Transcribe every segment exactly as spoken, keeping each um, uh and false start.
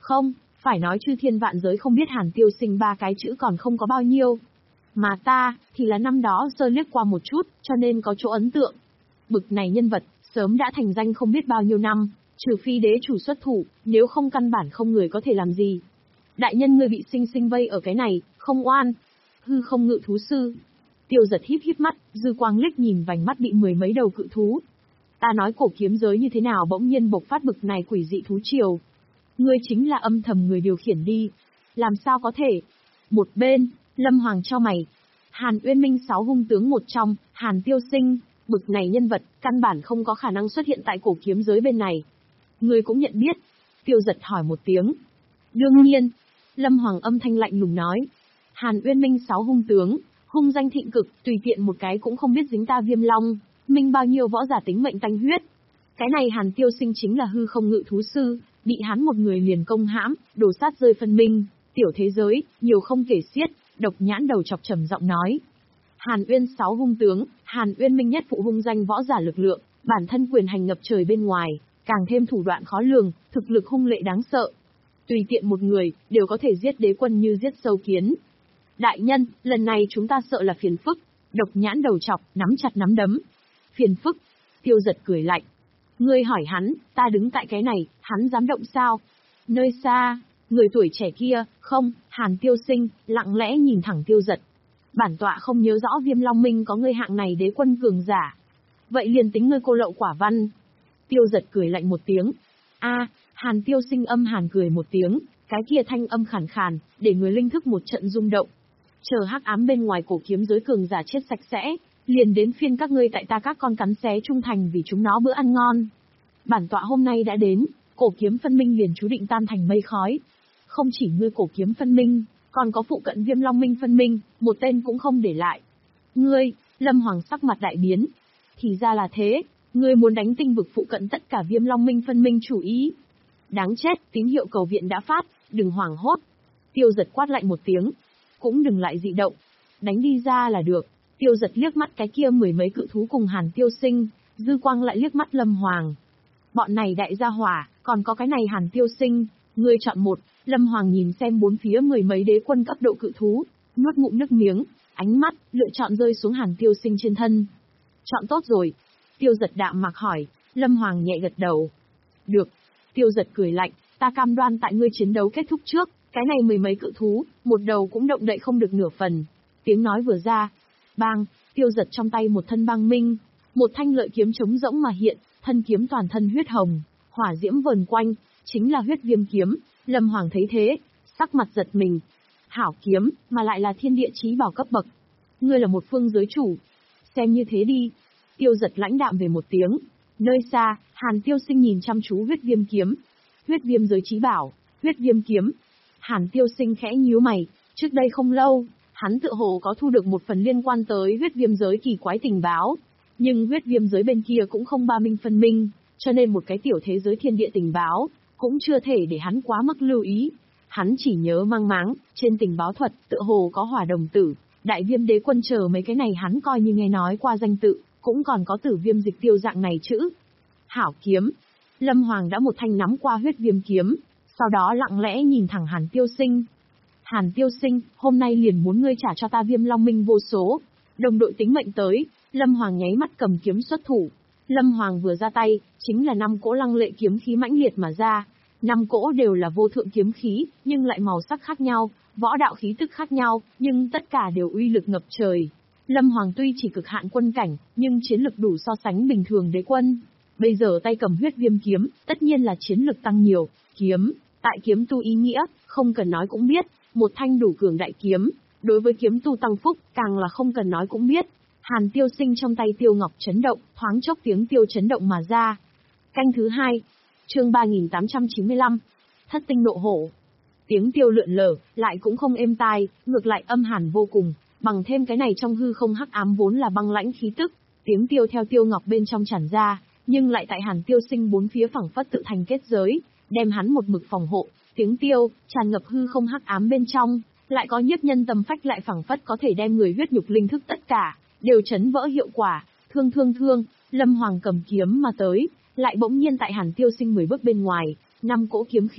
Không, phải nói chư thiên vạn giới không biết Hàn Tiêu Sinh ba cái chữ còn không có bao nhiêu. Mà ta, thì là năm đó sơ liếc qua một chút, cho nên có chỗ ấn tượng. Bực này nhân vật, sớm đã thành danh không biết bao nhiêu năm, trừ phi đế chủ xuất thủ, nếu không căn bản không người có thể làm gì. Đại nhân ngươi bị sinh sinh vây ở cái này, không oan. Hư không ngự thú sư. Tiêu Giật híp híp mắt, dư quang liếc nhìn vành mắt bị mười mấy đầu cự thú. Ta nói cổ kiếm giới như thế nào bỗng nhiên bộc phát bực này quỷ dị thú triều. Ngươi chính là âm thầm người điều khiển đi. Làm sao có thể? Một bên, Lâm Hoàng cho mày. Hàn Uyên Minh sáu hung tướng một trong, Hàn Tiêu Sinh, bực này nhân vật, căn bản không có khả năng xuất hiện tại cổ kiếm giới bên này. Ngươi cũng nhận biết. Tiêu Giật hỏi một tiếng. Đương nhiên. Lâm Hoàng âm thanh lạnh lùng nói. Hàn Uyên Minh sáu hung tướng, hung danh thịnh cực, tùy tiện một cái cũng không biết dính ta Viêm Long, minh bao nhiêu võ giả tính mệnh tanh huyết. Cái này Hàn Tiêu Sinh chính là hư không ngự thú sư, bị hắn một người liền công hãm, đổ sát rơi phân minh, tiểu thế giới, nhiều không kể xiết, độc nhãn đầu chọc trầm giọng nói. Hàn Uyên sáu hung tướng, Hàn Uyên Minh nhất phụ hung danh võ giả lực lượng, bản thân quyền hành ngập trời bên ngoài, càng thêm thủ đoạn khó lường, thực lực hung lệ đáng sợ. Tùy tiện một người, đều có thể giết đế quân như giết sâu kiến. Đại nhân, lần này chúng ta sợ là phiền phức. Độc nhãn đầu chọc, nắm chặt nắm đấm. Phiền phức. Tiêu Giật cười lạnh. Ngươi hỏi hắn, ta đứng tại cái này, hắn dám động sao? Nơi xa, người tuổi trẻ kia, không, Hàn Tiêu Sinh, lặng lẽ nhìn thẳng Tiêu Giật. Bản tọa không nhớ rõ Viêm Long Minh có ngươi hạng này đế quân cường giả. Vậy liền tính ngươi cô lậu quả văn. Tiêu Giật cười lạnh một tiếng. A, Hàn Tiêu Sinh âm hàn cười một tiếng, cái kia thanh âm khàn khàn, để người linh thức một trận rung động. Chờ hắc ám bên ngoài cổ kiếm giới cường giả chết sạch sẽ, liền đến phiên các ngươi tại ta các con cắn xé trung thành vì chúng nó bữa ăn ngon. Bản tọa hôm nay đã đến, cổ kiếm phân minh liền chú định tan thành mây khói. Không chỉ ngươi cổ kiếm phân minh, còn có phụ cận Viêm Long Minh phân minh, một tên cũng không để lại. Ngươi, Lâm Hoàng sắc mặt đại biến. Thì ra là thế, ngươi muốn đánh tinh vực phụ cận tất cả Viêm Long Minh phân minh chủ ý. Đáng chết, tín hiệu cầu viện đã phát, đừng hoảng hốt. Tiêu Giật quát lạnh một tiếng. Cũng đừng lại dị động. Đánh đi ra là được. Tiêu Giật liếc mắt cái kia mười mấy cự thú cùng Hàn Tiêu Sinh, dư quang lại liếc mắt Lâm Hoàng. Bọn này đại gia hỏa, còn có cái này Hàn Tiêu Sinh, ngươi chọn một. Lâm Hoàng nhìn xem bốn phía mười mấy đế quân cấp độ cự thú, nuốt ngụm nước miếng, ánh mắt, lựa chọn rơi xuống Hàn Tiêu Sinh trên thân. Chọn tốt rồi. Tiêu Giật đạm mạc hỏi, Lâm Hoàng nhẹ gật đầu. Được. Tiêu Giật cười lạnh, ta cam đoan tại ngươi chiến đấu kết thúc trước, cái này mười mấy cự thú, một đầu cũng động đậy không được nửa phần. Tiếng nói vừa ra, bang, Tiêu Giật trong tay một thân băng minh, một thanh lợi kiếm trống rỗng mà hiện, thân kiếm toàn thân huyết hồng, hỏa diễm vờn quanh, chính là huyết viêm kiếm. Lâm Hoàng thấy thế, sắc mặt giật mình. Hảo kiếm, mà lại là thiên địa chí bảo cấp bậc. Ngươi là một phương giới chủ. Xem như thế đi. Tiêu Giật lãnh đạm về một tiếng. Nơi xa, Hàn Tiêu Sinh nhìn chăm chú huyết viêm kiếm. Huyết viêm giới chí bảo, huyết viêm kiếm. Hàn Tiêu Sinh khẽ nhíu mày, trước đây không lâu, hắn tựa hồ có thu được một phần liên quan tới huyết viêm giới kỳ quái tình báo. Nhưng huyết viêm giới bên kia cũng không ba minh phân minh, cho nên một cái tiểu thế giới thiên địa tình báo, cũng chưa thể để hắn quá mức lưu ý. Hắn chỉ nhớ mang máng, trên tình báo thuật, tựa hồ có hỏa đồng tử, đại viêm đế quân chờ mấy cái này hắn coi như nghe nói qua danh tự, cũng còn có tử viêm dịch tiêu dạng này chữ. Hảo kiếm. Lâm Hoàng đã một thanh nắm qua huyết viêm kiếm, sau đó lặng lẽ nhìn thẳng Hàn Tiêu Sinh. Hàn Tiêu Sinh, hôm nay liền muốn ngươi trả cho ta Viêm Long Minh vô số. Đồng đội tính mệnh tới, Lâm Hoàng nháy mắt cầm kiếm xuất thủ. Lâm Hoàng vừa ra tay, chính là năm cỗ lăng lệ kiếm khí mãnh liệt mà ra. Năm cỗ đều là vô thượng kiếm khí, nhưng lại màu sắc khác nhau, võ đạo khí tức khác nhau, nhưng tất cả đều uy lực ngập trời. Lâm Hoàng tuy chỉ cực hạn quân cảnh, nhưng chiến lực đủ so sánh bình thường đế quân. Bây giờ tay cầm huyết viêm kiếm, tất nhiên là chiến lực tăng nhiều. Kiếm, tại kiếm tu ý nghĩa, không cần nói cũng biết, một thanh đủ cường đại kiếm, đối với kiếm tu tăng phúc, càng là không cần nói cũng biết. Hàn Tiêu Sinh trong tay tiêu ngọc chấn động, thoáng chốc tiếng tiêu chấn động mà ra. Canh thứ hai, chương ba nghìn tám trăm chín mươi lăm, thất tinh nộ hổ. Tiếng tiêu lượn lờ, lại cũng không êm tai, ngược lại âm hàn vô cùng, bằng thêm cái này trong hư không hắc ám vốn là băng lãnh khí tức, tiếng tiêu theo tiêu ngọc bên trong tràn ra, nhưng lại tại Hàn Tiêu Sinh bốn phía phẳng phất tự thành kết giới, đem hắn một mực phòng hộ. Tiếng tiêu tràn ngập hư không hắc ám bên trong, lại có nhiếp nhân tâm phách lại phẳng phất có thể đem người huyết nhục linh thức tất cả đều chấn vỡ hiệu quả. Thương thương thương, Lâm Hoàng cầm kiếm mà tới, lại bỗng nhiên tại Hàn Tiêu Sinh mười bước bên ngoài, năm cỗ kiếm khí,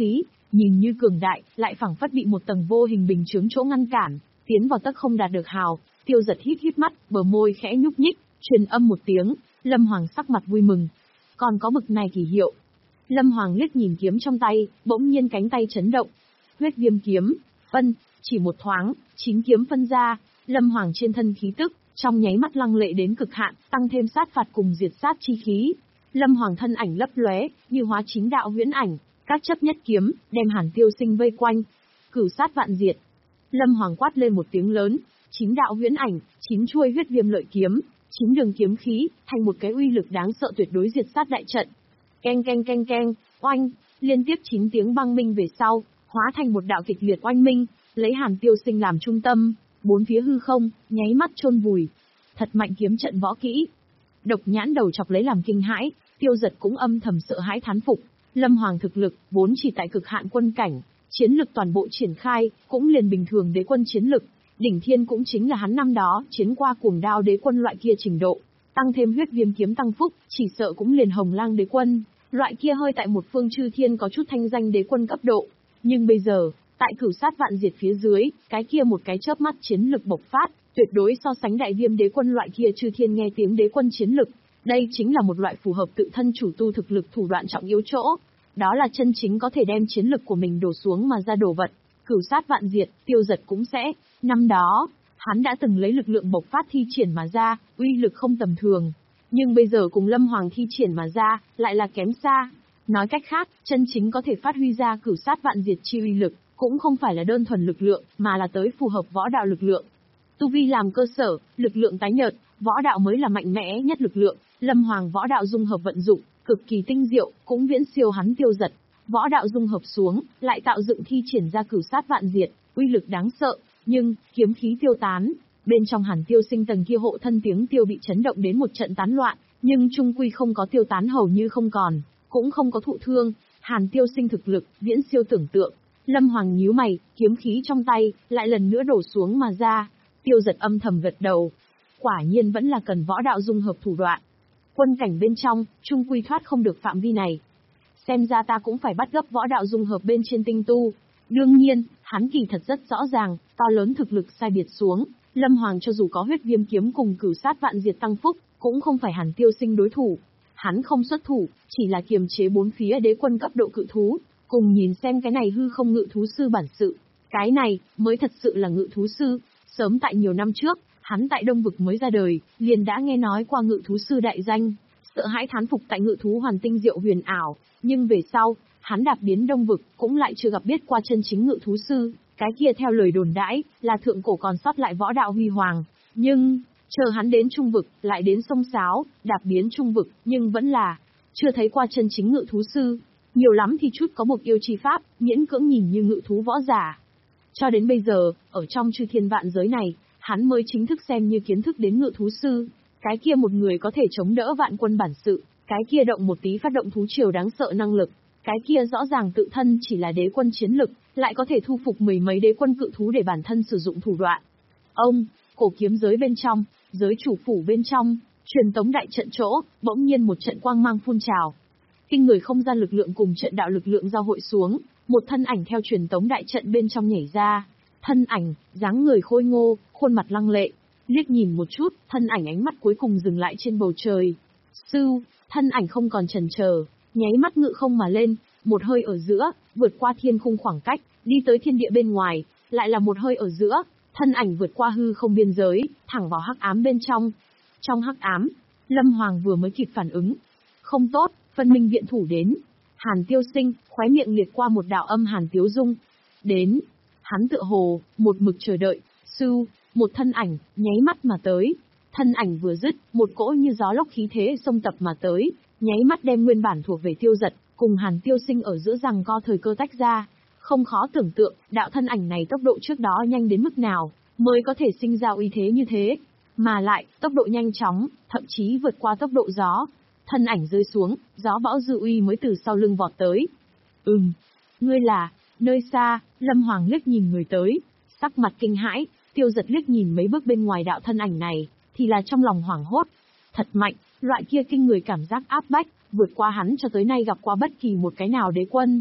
nhìn như cường đại, lại phảng phất bị một tầng vô hình bình chướng chỗ ngăn cản, tiến vào tấc không đạt được hào. Tiêu Giật híp híp mắt, bờ môi khẽ nhúc nhích, truyền âm một tiếng, Lâm Hoàng sắc mặt vui mừng. Còn có bực này kỳ hiệu. Lâm Hoàng liếc nhìn kiếm trong tay, bỗng nhiên cánh tay chấn động. Huyết viêm kiếm, phân, chỉ một thoáng, chín kiếm phân ra, Lâm Hoàng trên thân khí tức, trong nháy mắt lăng lệ đến cực hạn, tăng thêm sát phạt cùng diệt sát chi khí. Lâm Hoàng thân ảnh lấp lóe, như hóa chính đạo huyễn ảnh, các chấp nhất kiếm, đem Hàn Tiêu Sinh vây quanh. Cửu sát vạn diệt. Lâm Hoàng quát lên một tiếng lớn, chín đạo huyễn ảnh, chín chuôi huyết viêm lợi kiếm, chín đường kiếm khí, thành một cái uy lực đáng sợ tuyệt đối diệt sát đại trận. Keng keng keng keng, oanh, liên tiếp chín tiếng băng minh về sau, hóa thành một đạo kịch liệt oanh minh, lấy Hàn Tiêu Sinh làm trung tâm, bốn phía hư không, nháy mắt chôn vùi. Thật mạnh kiếm trận võ kỹ. Độc Nhãn đầu chọc lấy làm kinh hãi, Tiêu Giật cũng âm thầm sợ hãi thán phục. Lâm Hoàng thực lực, vốn chỉ tại cực hạn quân cảnh, chiến lực toàn bộ triển khai, cũng liền bình thường đế quân chiến lực. Đỉnh thiên cũng chính là hắn năm đó, chiến qua cuồng đao đế quân loại kia trình độ. Tăng thêm huyết viêm kiếm tăng phúc, chỉ sợ cũng liền hồng lang đế quân. Loại kia hơi tại một phương chư thiên có chút thanh danh đế quân cấp độ. Nhưng bây giờ, tại cửu sát vạn diệt phía dưới, cái kia một cái chớp mắt chiến lực bộc phát, tuyệt đối so sánh đại viêm đế quân loại kia chư thiên nghe tiếng đế quân chiến lực. Đây chính là một loại phù hợp tự thân chủ tu thực lực thủ đoạn trọng yếu chỗ. Đó là chân chính có thể đem chiến lực của mình đổ xuống mà ra đổ vật. Cửu sát vạn diệt, Tiêu Giật cũng sẽ. Năm đó, hắn đã từng lấy lực lượng bộc phát thi triển mà ra, uy lực không tầm thường. Nhưng bây giờ cùng Lâm Hoàng thi triển mà ra, lại là kém xa. Nói cách khác, chân chính có thể phát huy ra cửu sát vạn diệt chi uy lực, cũng không phải là đơn thuần lực lượng, mà là tới phù hợp võ đạo lực lượng. Tu vi làm cơ sở, lực lượng tái nhợt, võ đạo mới là mạnh mẽ nhất lực lượng. Lâm Hoàng võ đạo dung hợp vận dụng, cực kỳ tinh diệu, cũng viễn siêu hắn Tiêu Giật. Võ đạo dung hợp xuống, lại tạo dựng thi triển ra cửu sát vạn diệt, uy lực đáng sợ, nhưng kiếm khí tiêu tán, bên trong Hàn Tiêu Sinh tầng kia hộ thân tiếng tiêu bị chấn động đến một trận tán loạn, nhưng trung quy không có tiêu tán hầu như không còn, cũng không có thụ thương. Hàn Tiêu Sinh thực lực viễn siêu tưởng tượng. Lâm Hoàng nhíu mày, kiếm khí trong tay lại lần nữa đổ xuống mà ra. Tiêu Giật âm thầm gật đầu, quả nhiên vẫn là cần võ đạo dung hợp thủ đoạn. Quân cảnh bên trong, trung quy thoát không được phạm vi này. Xem ra ta cũng phải bắt gấp võ đạo dung hợp bên trên tinh tu. Đương nhiên, hắn kỳ thật rất rõ ràng, to lớn thực lực sai biệt xuống, Lâm Hoàng cho dù có huyết viêm kiếm cùng cửu sát vạn diệt tăng phúc, cũng không phải Hàn Tiêu Sinh đối thủ. Hắn không xuất thủ, chỉ là kiềm chế bốn phía đế quân cấp độ cự thú, cùng nhìn xem cái này hư không ngự thú sư bản sự. Cái này, mới thật sự là ngự thú sư. Sớm tại nhiều năm trước, hắn tại Đông Vực mới ra đời, liền đã nghe nói qua ngự thú sư đại danh, sợ hãi thán phục tại ngự thú hoàn tinh diệu huyền ảo, nhưng về sau, hắn đạp biến Đông Vực, cũng lại chưa gặp biết qua chân chính ngự thú sư, cái kia theo lời đồn đãi, là thượng cổ còn sót lại võ đạo huy hoàng, nhưng, chờ hắn đến Trung Vực, lại đến sông Sáo, đạp biến Trung Vực, nhưng vẫn là, chưa thấy qua chân chính ngự thú sư, nhiều lắm thì chút có một yêu chi pháp, miễn cưỡng nhìn như ngự thú võ giả. Cho đến bây giờ, ở trong chư thiên vạn giới này, hắn mới chính thức xem như kiến thức đến ngự thú sư, cái kia một người có thể chống đỡ vạn quân bản sự, cái kia động một tí phát động thú triều đáng sợ năng lực, cái kia rõ ràng tự thân chỉ là đế quân chiến lực, lại có thể thu phục mười mấy đế quân cự thú để bản thân sử dụng thủ đoạn. Ông, cổ kiếm giới bên trong, giới chủ phủ bên trong, truyền tống đại trận chỗ, bỗng nhiên một trận quang mang phun trào. Kinh người không gian lực lượng cùng trận đạo lực lượng giao hội xuống, một thân ảnh theo truyền tống đại trận bên trong nhảy ra. Thân ảnh, dáng người khôi ngô, khuôn mặt lăng lệ, liếc nhìn một chút, thân ảnh ánh mắt cuối cùng dừng lại trên bầu trời. Sưu, thân ảnh không còn chần chờ, nháy mắt ngự không mà lên, một hơi ở giữa, vượt qua thiên khung khoảng cách, đi tới thiên địa bên ngoài, lại là một hơi ở giữa, thân ảnh vượt qua hư không biên giới, thẳng vào hắc ám bên trong. Trong hắc ám, Lâm Hoàng vừa mới kịp phản ứng. Không tốt, phân minh viện thủ đến. Hàn Tiêu Sinh, khóe miệng liệt qua một đạo âm hàn tiếu dung. Đến. Hắn tựa hồ, một mực chờ đợi. Sưu, một thân ảnh, nháy mắt mà tới. Thân ảnh vừa dứt, một cỗ như gió lốc khí thế xông tập mà tới, nháy mắt đem nguyên bản thuộc về Tiêu Giật, cùng Hàn Tiêu Sinh ở giữa rằng co thời cơ tách ra. Không khó tưởng tượng, đạo thân ảnh này tốc độ trước đó nhanh đến mức nào, mới có thể sinh ra uy thế như thế. Mà lại, tốc độ nhanh chóng, thậm chí vượt qua tốc độ gió. Thân ảnh rơi xuống, gió bão dư uy mới từ sau lưng vọt tới. Ừm, ngươi là, nơi xa, Lâm Hoàng liếc nhìn người tới, sắc mặt kinh hãi, Tiêu Giật liếc nhìn mấy bước bên ngoài đạo thân ảnh này, thì là trong lòng hoảng hốt. Thật mạnh, loại kia kinh người cảm giác áp bách, vượt qua hắn cho tới nay gặp qua bất kỳ một cái nào đế quân.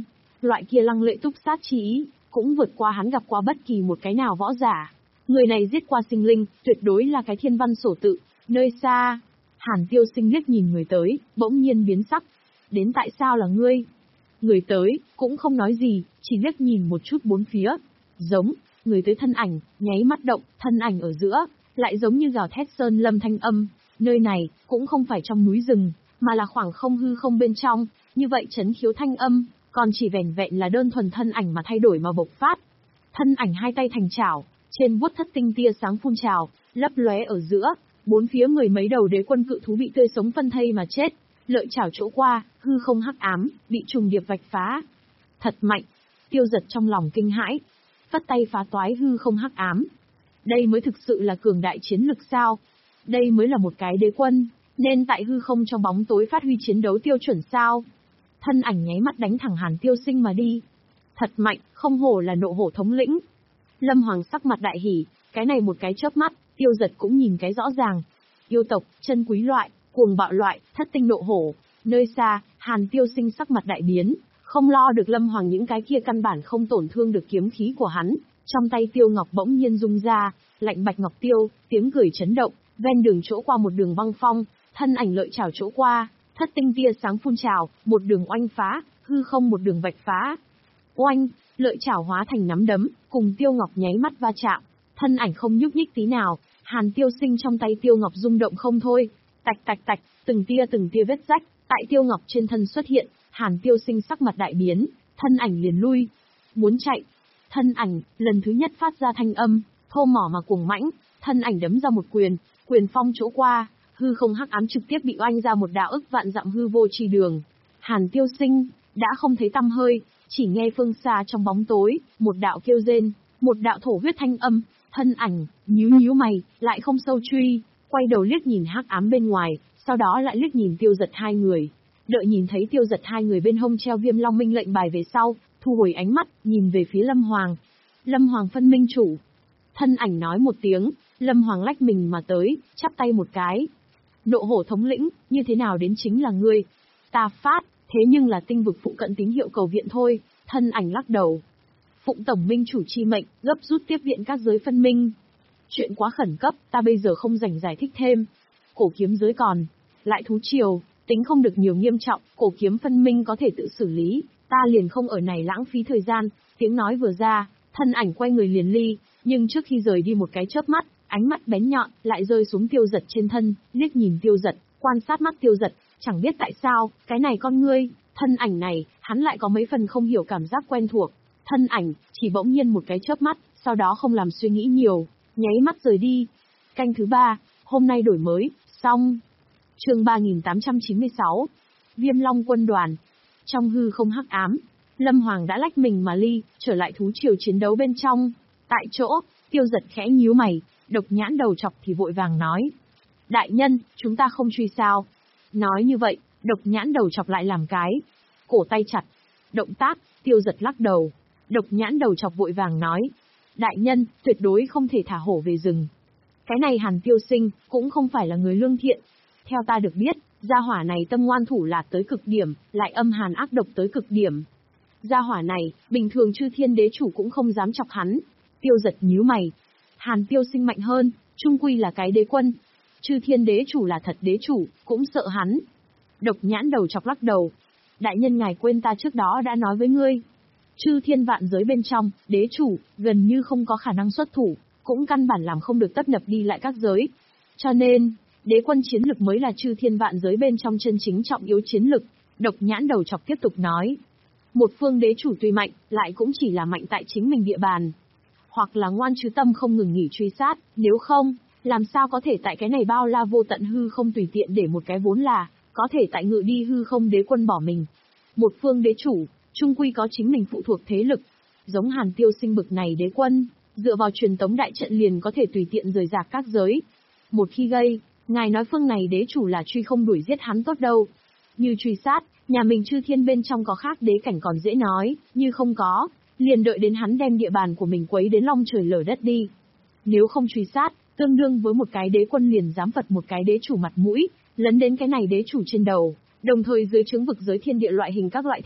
loại kia lăng lệ túc sát chi ý, cũng vượt qua hắn gặp qua bất kỳ một cái nào võ giả. Người này giết qua sinh linh, tuyệt đối là cái thiên văn sổ tự. Nơi xa, Hàn Tiêu Sinh liếc nhìn người tới, bỗng nhiên biến sắc. Đến tại sao là ngươi? Người tới, cũng không nói gì, chỉ liếc nhìn một chút bốn phía. Giống, người tới thân ảnh, nháy mắt động, thân ảnh ở giữa, lại giống như gào thét sơn lâm thanh âm. Nơi này, cũng không phải trong núi rừng, mà là khoảng không hư không bên trong, như vậy chấn khiếu thanh âm, còn chỉ vẻn vẹn là đơn thuần thân ảnh mà thay đổi mà bộc phát. Thân ảnh hai tay thành chảo, trên vuốt thất tinh tia sáng phun trào, lấp lóe ở giữa, bốn phía mười mấy đầu đế quân cự thú bị tươi sống phân thây mà chết, lợi chảo chỗ qua, hư không hắc ám, bị trùng điệp vạch phá. Thật mạnh, Tiêu Giật trong lòng kinh hãi, phất tay phá toái hư không hắc ám. Đây mới thực sự là cường đại chiến lực sao? Đây mới là một cái đế quân, nên tại hư không trong bóng tối phát huy chiến đấu tiêu chuẩn sao? Thân ảnh nháy mắt đánh thẳng Hàn Tiêu Sinh mà đi. Thật mạnh, không hổ là nộ hổ thống lĩnh. Lâm Hoàng sắc mặt đại hỉ, cái này một cái chớp mắt, Tiêu Giật cũng nhìn cái rõ ràng. Yêu tộc, chân quý loại, cuồng bạo loại, thất tinh nộ hổ. Nơi xa, Hàn Tiêu Sinh sắc mặt đại biến, không lo được Lâm Hoàng những cái kia căn bản không tổn thương được kiếm khí của hắn. Trong tay Tiêu Ngọc bỗng nhiên rung ra, lạnh bạch ngọc tiêu, tiếng cười chấn động, ven đường chỗ qua một đường băng phong, thân ảnh lợi chảo chỗ qua, thất tinh tia sáng phun trào, một đường oanh phá, hư không một đường vạch phá. Oanh, lợi chảo hóa thành nắm đấm, cùng Tiêu Ngọc nháy mắt va chạm, thân ảnh không nhúc nhích tí nào, Hàn Tiêu Sinh trong tay Tiêu Ngọc rung động không thôi, tạch tạch tạch, từng tia từng tia vết rách, tại Tiêu Ngọc trên thân xuất hiện, Hàn Tiêu Sinh sắc mặt đại biến, thân ảnh liền lui, muốn chạy. Thân ảnh, lần thứ nhất phát ra thanh âm, thô mỏ mà cuồng mãnh, thân ảnh đấm ra một quyền, quyền phong chỗ qua, hư không hắc ám trực tiếp bị oanh ra một đạo ức vạn dặm hư vô chi đường. Hàn Tiêu Sinh, đã không thấy tăm hơi, chỉ nghe phương xa trong bóng tối, một đạo kêu rên, một đạo thổ huyết thanh âm, thân ảnh, nhíu nhíu mày, lại không sâu truy, quay đầu liếc nhìn hắc ám bên ngoài, sau đó lại liếc nhìn Tiêu Giật hai người. Đợi nhìn thấy Tiêu Giật hai người bên hông treo Viêm Long Minh lệnh bài về sau, thu hồi ánh mắt, nhìn về phía Lâm Hoàng. Lâm Hoàng phân minh chủ. Thân ảnh nói một tiếng, Lâm Hoàng lách mình mà tới, chắp tay một cái. Nộ hổ thống lĩnh, như thế nào đến chính là ngươi. Ta phát, thế nhưng là tinh vực phụ cận tín hiệu cầu viện thôi, thân ảnh lắc đầu. Phụng tổng minh chủ chi mệnh, gấp rút tiếp viện các giới phân minh. Chuyện quá khẩn cấp, ta bây giờ không rảnh giải thích thêm. Cổ kiếm giới còn, lại thú triều, tính không được nhiều nghiêm trọng, cổ kiếm phân minh có thể tự xử lý, ta liền không ở này lãng phí thời gian. Tiếng nói vừa ra, thân ảnh quay người liền ly, nhưng trước khi rời đi một cái chớp mắt, ánh mắt bén nhọn lại rơi xuống Tiêu Giật trên thân, liếc nhìn Tiêu Giật, quan sát mắt Tiêu Giật, chẳng biết tại sao, cái này con ngươi, thân ảnh này, hắn lại có mấy phần không hiểu cảm giác quen thuộc. Thân ảnh, chỉ bỗng nhiên một cái chớp mắt, sau đó không làm suy nghĩ nhiều, nháy mắt rời đi. Canh thứ ba, hôm nay đổi mới, xong. Chương ba nghìn tám trăm chín mươi sáu. Viêm Long quân đoàn. Trong hư không hắc ám, Lâm Hoàng đã lách mình mà ly, trở lại thú triều chiến đấu bên trong. Tại chỗ, Tiêu Giật khẽ nhíu mày, Độc Nhãn đầu chọc thì vội vàng nói. Đại nhân, chúng ta không truy sao? Nói như vậy, Độc Nhãn đầu chọc lại làm cái. Cổ tay chặt. Động tác, Tiêu Giật lắc đầu. Độc Nhãn đầu chọc vội vàng nói. Đại nhân, tuyệt đối không thể thả hổ về rừng. Cái này Hàn Tiêu Sinh, cũng không phải là người lương thiện. Theo ta được biết, gia hỏa này tâm ngoan thủ lạt tới cực điểm, lại âm hàn ác độc tới cực điểm. Gia hỏa này, bình thường chư thiên đế chủ cũng không dám chọc hắn. Tiêu Giật nhíu mày. Hàn Tiêu Sinh mạnh hơn, trung quy là cái đế quân. Chư thiên đế chủ là thật đế chủ, cũng sợ hắn. Độc Nhãn đầu chọc lắc đầu. Đại nhân ngài quên ta trước đó đã nói với ngươi. Chư thiên vạn giới bên trong, đế chủ, gần như không có khả năng xuất thủ, cũng căn bản làm không được tấp nập đi lại các giới. Cho nên, đế quân chiến lực mới là chư thiên vạn giới bên trong chân chính trọng yếu chiến lực. Độc Nhãn đầu chọc tiếp tục nói. Một phương đế chủ tuy mạnh, lại cũng chỉ là mạnh tại chính mình địa bàn. Hoặc là ngoan chứ tâm không ngừng nghỉ truy sát, nếu không, làm sao có thể tại cái này bao la vô tận hư không tùy tiện để một cái vốn là, có thể tại ngự đi hư không đế quân bỏ mình. Một phương đế chủ, trung quy có chính mình phụ thuộc thế lực. Giống Hàn Tiêu Sinh bực này đế quân, dựa vào truyền tống đại trận liền có thể tùy tiện rời rạc các giới. Một khi gây, ngài nói phương này đế chủ là truy không đuổi giết hắn tốt đâu. Như truy sát, nhà mình chư thiên bên trong có khác đế cảnh còn dễ nói, như không có, liền đợi đến hắn đem địa bàn của mình quấy đến long trời lở đất đi. Nếu không truy sát, tương đương với một cái đế quân liền dám vật một cái đế chủ mặt mũi, lấn đến cái này đế chủ trên đầu, đồng thời dưới chứng vực giới thiên địa loại hình các loại thế lực,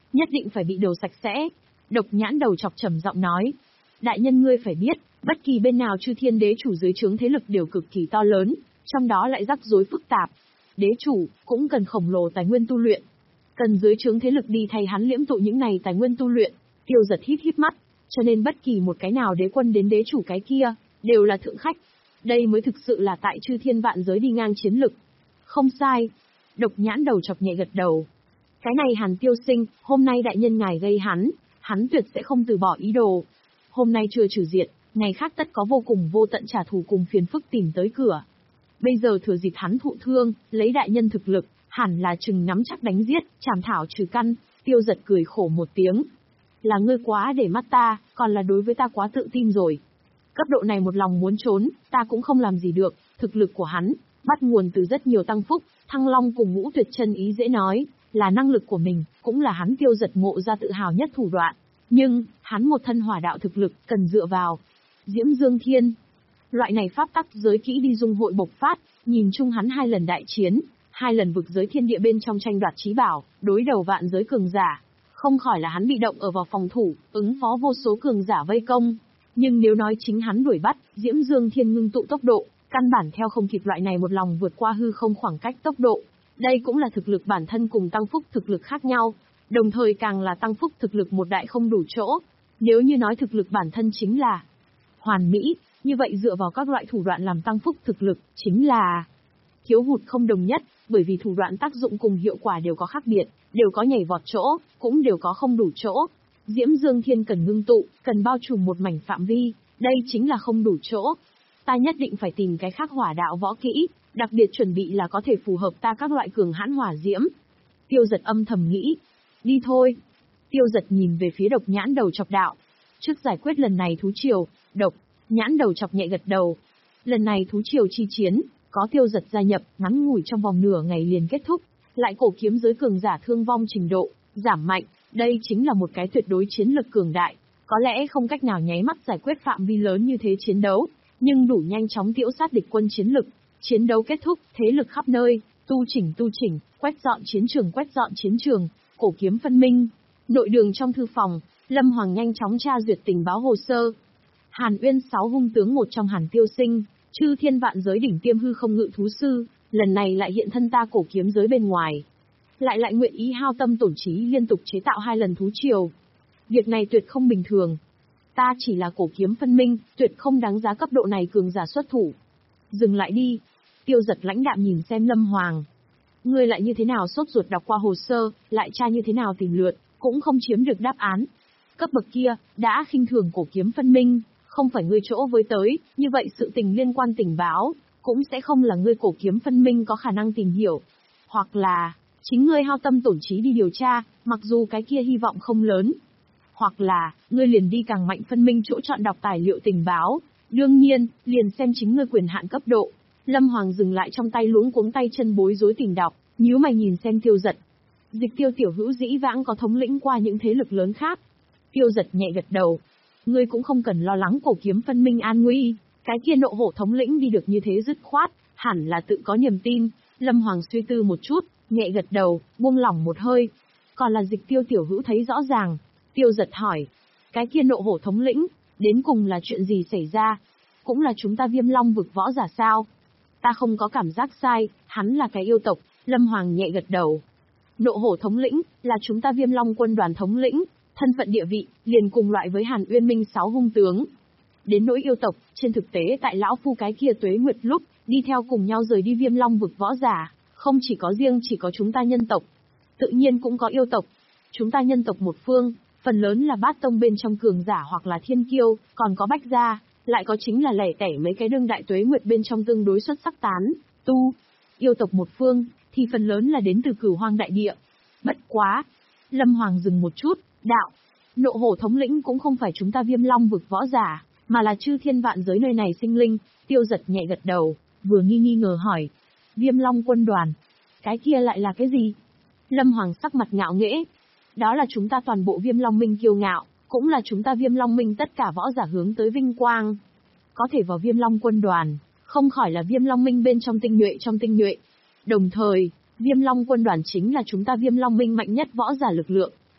nhất định phải bị đầu sạch sẽ. Độc Nhãn Đầu Chọc trầm giọng nói. Đại nhân ngươi phải biết, bất kỳ bên nào Chư Thiên Đế chủ dưới trướng thế lực đều cực kỳ to lớn, trong đó lại rắc rối phức tạp. Đế chủ cũng cần khổng lồ tài nguyên tu luyện, cần dưới trướng thế lực đi thay hắn liễm tụ những này tài nguyên tu luyện. Tiêu Giật híp híp mắt, cho nên bất kỳ một cái nào đế quân đến đế chủ cái kia, đều là thượng khách. Đây mới thực sự là tại chư thiên vạn giới đi ngang chiến lực. Không sai. Độc Nhãn Đầu Chọc nhẹ gật đầu. Cái này Hàn Tiêu Sinh, hôm nay đại nhân ngài gây hắn, hắn tuyệt sẽ không từ bỏ ý đồ. Hôm nay chưa trừ diệt, ngày khác tất có vô cùng vô tận trả thù cùng phiền phức tìm tới cửa. Bây giờ thừa dịp hắn thụ thương, lấy đại nhân thực lực, hẳn là chừng nắm chắc đánh giết, chảm thảo trừ căn. Tiêu Giật cười khổ một tiếng. Là ngươi quá để mắt ta, còn là đối với ta quá tự tin rồi. Cấp độ này một lòng muốn trốn, ta cũng không làm gì được. Thực lực của hắn, bắt nguồn từ rất nhiều tăng phúc, Thăng Long cùng Ngũ Tuyệt Chân ý dễ nói, là năng lực của mình, cũng là hắn Tiêu Giật ngộ ra tự hào nhất thủ đoạn. Nhưng, hắn một thân hỏa đạo thực lực, cần dựa vào Diễm Dương Thiên. Loại này pháp tắc giới kỹ đi dung hội bộc phát, nhìn chung hắn hai lần đại chiến, hai lần vực giới thiên địa bên trong tranh đoạt chí bảo, đối đầu vạn giới cường giả. Không khỏi là hắn bị động ở vào phòng thủ, ứng phó vô số cường giả vây công. Nhưng nếu nói chính hắn đuổi bắt, Diễm Dương Thiên ngưng tụ tốc độ, căn bản theo không kịp loại này một lòng vượt qua hư không khoảng cách tốc độ. Đây cũng là thực lực bản thân cùng tăng phúc thực lực khác nhau, đồng thời càng là tăng phúc thực lực một đại không đủ chỗ. Nếu như nói thực lực bản thân chính là hoàn mỹ, như vậy dựa vào các loại thủ đoạn làm tăng phúc thực lực, chính là thiếu hụt không đồng nhất, bởi vì thủ đoạn tác dụng cùng hiệu quả đều có khác biệt, đều có nhảy vọt chỗ, cũng đều có không đủ chỗ. Diễm Dương Thiên cần ngưng tụ, cần bao trùm một mảnh phạm vi, đây chính là không đủ chỗ. Ta nhất định phải tìm cái khác hỏa đạo võ kỹ, đặc biệt chuẩn bị là có thể phù hợp ta các loại cường hãn hỏa diễm. Tiêu Giật âm thầm nghĩ. Đi thôi. Tiêu Giật nhìn về phía Độc Nhãn Đầu Chọc đạo. Trước giải quyết lần này thú triều, Độc Nhãn Đầu Chọc nhẹ gật đầu. Lần này thú triều chi chiến, có Tiêu Giật gia nhập, ngắn ngủi trong vòng nửa ngày liền kết thúc, lại cổ kiếm giới cường giả thương vong trình độ giảm mạnh, đây chính là một cái tuyệt đối chiến lực cường đại, có lẽ không cách nào nháy mắt giải quyết phạm vi lớn như thế chiến đấu, nhưng đủ nhanh chóng tiễu sát địch quân chiến lực. Chiến đấu kết thúc, thế lực khắp nơi, tu chỉnh tu chỉnh, quét dọn chiến trường quét dọn chiến trường, cổ kiếm phân minh. Nội đường trong thư phòng, Lâm Hoàng nhanh chóng tra duyệt tình báo hồ sơ. Hàn Uyên sáu hung tướng một trong Hàn Tiêu Sinh, chư thiên vạn giới đỉnh tiêm hư không ngự thú sư, lần này lại hiện thân ta cổ kiếm giới bên ngoài. Lại lại nguyện ý hao tâm tổn trí liên tục chế tạo hai lần thú triều. Việc này tuyệt không bình thường. Ta chỉ là cổ kiếm phân minh, tuyệt không đáng giá cấp độ này cường giả xuất thủ. Dừng lại đi. Tiêu Giật lãnh đạm nhìn xem Lâm Hoàng. Ngươi lại như thế nào sốt ruột đọc qua hồ sơ, lại tra như thế nào tìm lượt, cũng không chiếm được đáp án. Cấp bậc kia, đã khinh thường cổ kiếm phân minh, không phải ngươi chỗ với tới, như vậy sự tình liên quan tình báo, cũng sẽ không là ngươi cổ kiếm phân minh có khả năng tìm hiểu. Hoặc là, chính ngươi hao tâm tổn trí đi điều tra, mặc dù cái kia hy vọng không lớn. Hoặc là, ngươi liền đi càng mạnh phân minh chỗ chọn đọc tài liệu tình báo, đương nhiên, liền xem chính ngươi quyền hạn cấp độ. Lâm Hoàng dừng lại trong tay luống cuống tay chân bối rối tìm đọc, nhíu mày nhìn xem Tiêu Giật. Dịch Tiêu tiểu hữu dĩ vãng có thống lĩnh qua những thế lực lớn khác. Tiêu Giật nhẹ gật đầu. Ngươi cũng không cần lo lắng cổ kiếm phân minh an nguy, cái kia nộ hổ thống lĩnh đi được như thế dứt khoát, hẳn là tự có niềm tin. Lâm Hoàng suy tư một chút, nhẹ gật đầu, buông lỏng một hơi. Còn là Dịch Tiêu tiểu hữu thấy rõ ràng. Tiêu Giật hỏi, cái kia nộ hổ thống lĩnh, đến cùng là chuyện gì xảy ra? Cũng là chúng ta Viêm Long vực võ giả sao? Ta không có cảm giác sai, hắn là cái yêu tộc. Lâm Hoàng nhẹ gật đầu. Nộ hổ thống lĩnh, là chúng ta Viêm Long quân đoàn thống lĩnh, thân phận địa vị, liền cùng loại với Hàn Uyên Minh sáu hung tướng. Đến nỗi yêu tộc, trên thực tế tại lão phu cái kia tuế nguyệt lúc, đi theo cùng nhau rời đi Viêm Long vực võ giả, không chỉ có riêng chỉ có chúng ta nhân tộc, tự nhiên cũng có yêu tộc. Chúng ta nhân tộc một phương, phần lớn là bát tông bên trong cường giả hoặc là thiên kiêu, còn có bách gia, lại có chính là lẻ tẻ mấy cái đương đại tuế nguyệt bên trong tương đối xuất sắc tán, tu. Yêu tộc một phương, thì phần lớn là đến từ Cửu Hoang đại địa. Bất quá. Lâm Hoàng dừng một chút, đạo. Nộ hổ thống lĩnh cũng không phải chúng ta Viêm Long vực võ giả, mà là chư thiên vạn giới nơi này sinh linh. Tiêu Giật nhẹ gật đầu, vừa nghi nghi ngờ hỏi. Viêm Long quân đoàn. Cái kia lại là cái gì? Lâm Hoàng sắc mặt ngạo nghễ. Đó là chúng ta toàn bộ Viêm Long Minh kiêu ngạo, cũng là chúng ta Viêm Long Minh tất cả võ giả hướng tới vinh quang. Có thể vào Viêm Long quân đoàn, không khỏi là Viêm Long Minh bên trong tinh nhuệ trong tinh nhuệ. Đồng thời, Viêm Long quân đoàn chính là chúng ta Viêm Long Minh mạnh nhất võ giả lực lượng.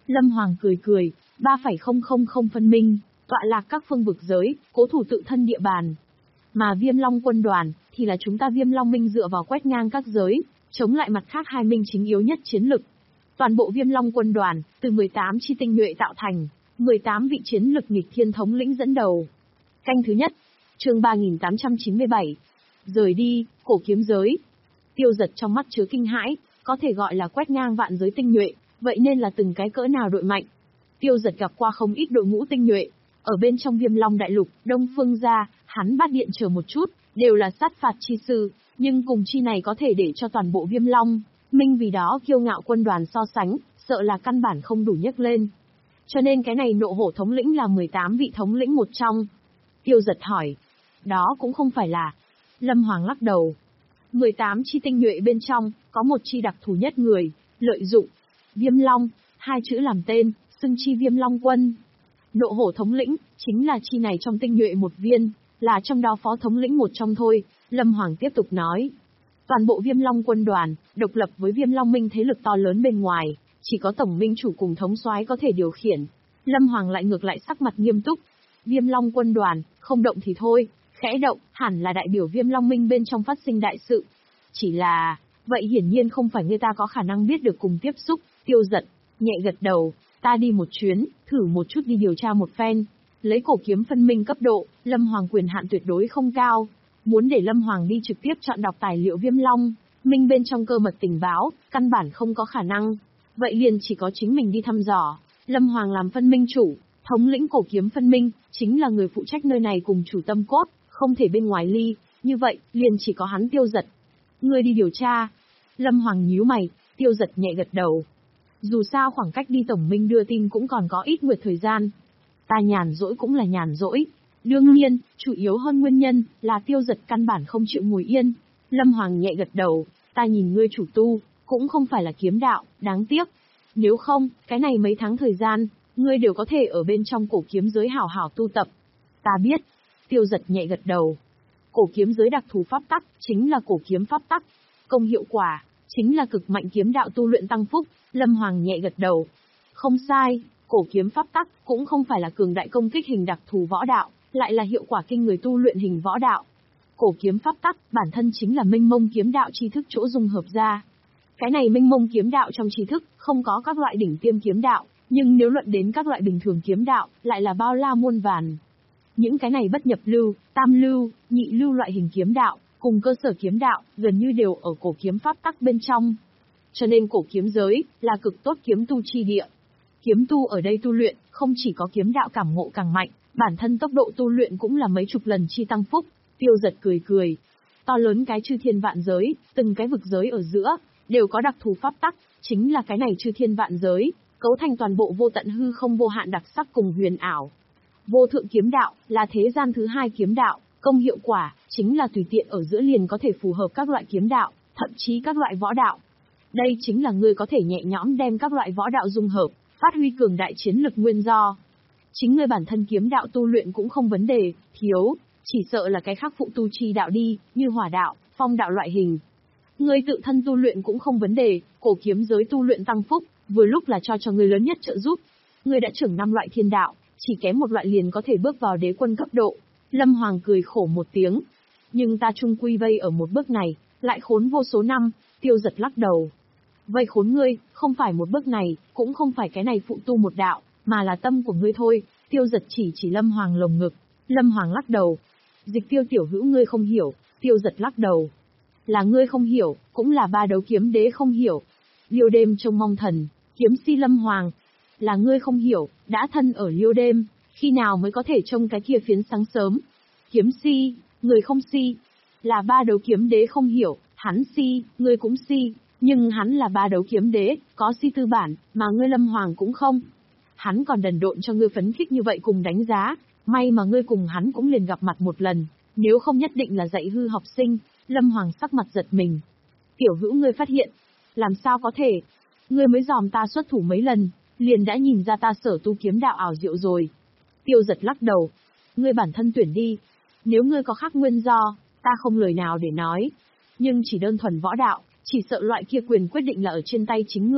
Lâm Hoàng cười cười, ba phẩy không không không phân minh, tọa lạc các phương vực giới, cố thủ tự thân địa bàn. Mà Viêm Long quân đoàn, thì là chúng ta Viêm Long Minh dựa vào quét ngang các giới, chống lại mặt khác hai minh chính yếu nhất chiến lực. Toàn bộ Viêm Long quân đoàn, từ mười tám chi tinh nhuệ tạo thành, mười tám vị chiến lực nghịch thiên thống lĩnh dẫn đầu. Canh thứ nhất, chương ba nghìn tám trăm chín mươi bảy. Rời đi, cổ kiếm giới. Tiêu Giật trong mắt chứa kinh hãi, có thể gọi là quét ngang vạn giới tinh nhuệ, vậy nên là từng cái cỡ nào đội mạnh. Tiêu Giật gặp qua không ít đội ngũ tinh nhuệ, ở bên trong Viêm Long đại lục, Đông Phương gia, hắn Bát Điện chờ một chút, đều là sát phạt chi sư, nhưng cùng chi này có thể để cho toàn bộ Viêm Long Minh vì đó kiêu ngạo quân đoàn so sánh, sợ là căn bản không đủ nhấc lên. Cho nên cái này nộ hổ thống lĩnh là mười tám vị thống lĩnh một trong. Tiêu Giật hỏi, đó cũng không phải là. Lâm Hoàng lắc đầu. mười tám chi tinh nhuệ bên trong, có một chi đặc thù nhất người, lợi dụng. Viêm Long, hai chữ làm tên, xưng chi Viêm Long quân. Nộ hổ thống lĩnh, chính là chi này trong tinh nhuệ một viên, là trong đó phó thống lĩnh một trong thôi. Lâm Hoàng tiếp tục nói. Toàn bộ Viêm Long quân đoàn, độc lập với Viêm Long Minh thế lực to lớn bên ngoài, chỉ có tổng minh chủ cùng thống soái có thể điều khiển. Lâm Hoàng lại ngược lại sắc mặt nghiêm túc. Viêm Long quân đoàn, không động thì thôi, khẽ động, hẳn là đại biểu Viêm Long Minh bên trong phát sinh đại sự. Chỉ là, vậy hiển nhiên không phải người ta có khả năng biết được cùng tiếp xúc. Tiêu Giật, nhẹ gật đầu, ta đi một chuyến, thử một chút đi điều tra một phen. Lấy cổ kiếm phân minh cấp độ, Lâm Hoàng quyền hạn tuyệt đối không cao. Muốn để Lâm Hoàng đi trực tiếp chọn đọc tài liệu Viêm Long Minh bên trong cơ mật tình báo, căn bản không có khả năng. Vậy liền chỉ có chính mình đi thăm dò. Lâm Hoàng làm phân minh chủ, thống lĩnh cổ kiếm phân minh, chính là người phụ trách nơi này cùng chủ tâm cốt, không thể bên ngoài ly, như vậy, liền chỉ có hắn Tiêu Giật. Ngươi đi điều tra. Lâm Hoàng nhíu mày, Tiêu Giật nhẹ gật đầu. Dù sao khoảng cách đi tổng minh đưa tin cũng còn có ít nguyệt thời gian. Ta nhàn rỗi cũng là nhàn rỗi. Đương nhiên, chủ yếu hơn nguyên nhân là Tiêu Giật căn bản không chịu ngồi yên. Lâm Hoàng nhẹ gật đầu, ta nhìn ngươi chủ tu, cũng không phải là kiếm đạo, đáng tiếc. Nếu không, cái này mấy tháng thời gian, ngươi đều có thể ở bên trong cổ kiếm giới hảo hảo tu tập. Ta biết. Tiêu Giật nhẹ gật đầu. Cổ kiếm giới đặc thù pháp tắc, chính là cổ kiếm pháp tắc. Công hiệu quả, chính là cực mạnh kiếm đạo tu luyện tăng phúc. Lâm Hoàng nhẹ gật đầu. Không sai, cổ kiếm pháp tắc cũng không phải là cường đại công kích hình đặc thù võ đạo, lại là hiệu quả kinh người tu luyện hình võ đạo. Cổ kiếm pháp tắc, bản thân chính là minh mông kiếm đạo tri thức chỗ dung hợp ra. Cái này minh mông kiếm đạo trong tri thức, không có các loại đỉnh tiêm kiếm đạo, nhưng nếu luận đến các loại bình thường kiếm đạo, lại là bao la muôn vàn. Những cái này bất nhập lưu, tam lưu, nhị lưu loại hình kiếm đạo, cùng cơ sở kiếm đạo, gần như đều ở cổ kiếm pháp tắc bên trong. Cho nên cổ kiếm giới, là cực tốt kiếm tu chi địa. Kiếm tu ở đây tu luyện, không chỉ có kiếm đạo cảm ngộ càng mạnh, bản thân tốc độ tu luyện cũng là mấy chục lần chi tăng phúc. Tiêu Giật cười cười. To lớn cái chư thiên vạn giới, từng cái vực giới ở giữa, đều có đặc thù pháp tắc, chính là cái này chư thiên vạn giới, cấu thành toàn bộ vô tận hư không vô hạn đặc sắc cùng huyền ảo. Vô thượng kiếm đạo, là thế gian thứ hai kiếm đạo, công hiệu quả, chính là tùy tiện ở giữa liền có thể phù hợp các loại kiếm đạo, thậm chí các loại võ đạo. Đây chính là ngươi có thể nhẹ nhõm đem các loại võ đạo dung hợp, phát huy cường đại chiến lực nguyên do. Chính ngươi bản thân kiếm đạo tu luyện cũng không vấn đề, thiếu, chỉ sợ là cái khác phụ tu chi đạo đi, như hỏa đạo, phong đạo loại hình. Ngươi tự thân tu luyện cũng không vấn đề, cổ kiếm giới tu luyện tăng phúc, vừa lúc là cho cho ngươi lớn nhất trợ giúp. Ngươi đã trưởng năm loại thiên đạo, chỉ kém một loại liền có thể bước vào đế quân cấp độ. Lâm Hoàng cười khổ một tiếng. Nhưng ta chung quy vây ở một bước này, lại khốn vô số năm. Tiêu Giật lắc đầu. Vây khốn ngươi, không phải một bước này, cũng không phải cái này phụ tu một đạo, mà là tâm của ngươi thôi. Tiêu Giật chỉ chỉ Lâm Hoàng lồng ngực. Lâm Hoàng lắc đầu. Dịch Tiêu tiểu hữu ngươi không hiểu. Tiêu Giật lắc đầu. Là ngươi không hiểu, cũng là ba đấu kiếm đế không hiểu. Liêu đêm trông mong thần, kiếm si Lâm Hoàng. Là ngươi không hiểu, đã thân ở liêu đêm, khi nào mới có thể trông cái kia phiến sáng sớm. Kiếm si, người không si. Là ba đấu kiếm đế không hiểu, hắn si, ngươi cũng si. Nhưng hắn là ba đấu kiếm đế, có si tư bản, mà ngươi Lâm Hoàng cũng không. Hắn còn đần độn cho ngươi phấn khích như vậy cùng đánh giá, may mà ngươi cùng hắn cũng liền gặp mặt một lần, nếu không nhất định là dạy hư học sinh. Lâm Hoàng sắc mặt giật mình. Tiểu hữu ngươi phát hiện, làm sao có thể? Ngươi mới dòm ta xuất thủ mấy lần, liền đã nhìn ra ta sở tu kiếm đạo ảo diệu rồi. Tiêu Giật lắc đầu. Ngươi bản thân tuyển đi. Nếu ngươi có khác nguyên do, ta không lời nào để nói. Nhưng chỉ đơn thuần võ đạo, chỉ sợ loại kia quyền quyết định là ở trên tay chính ngươi.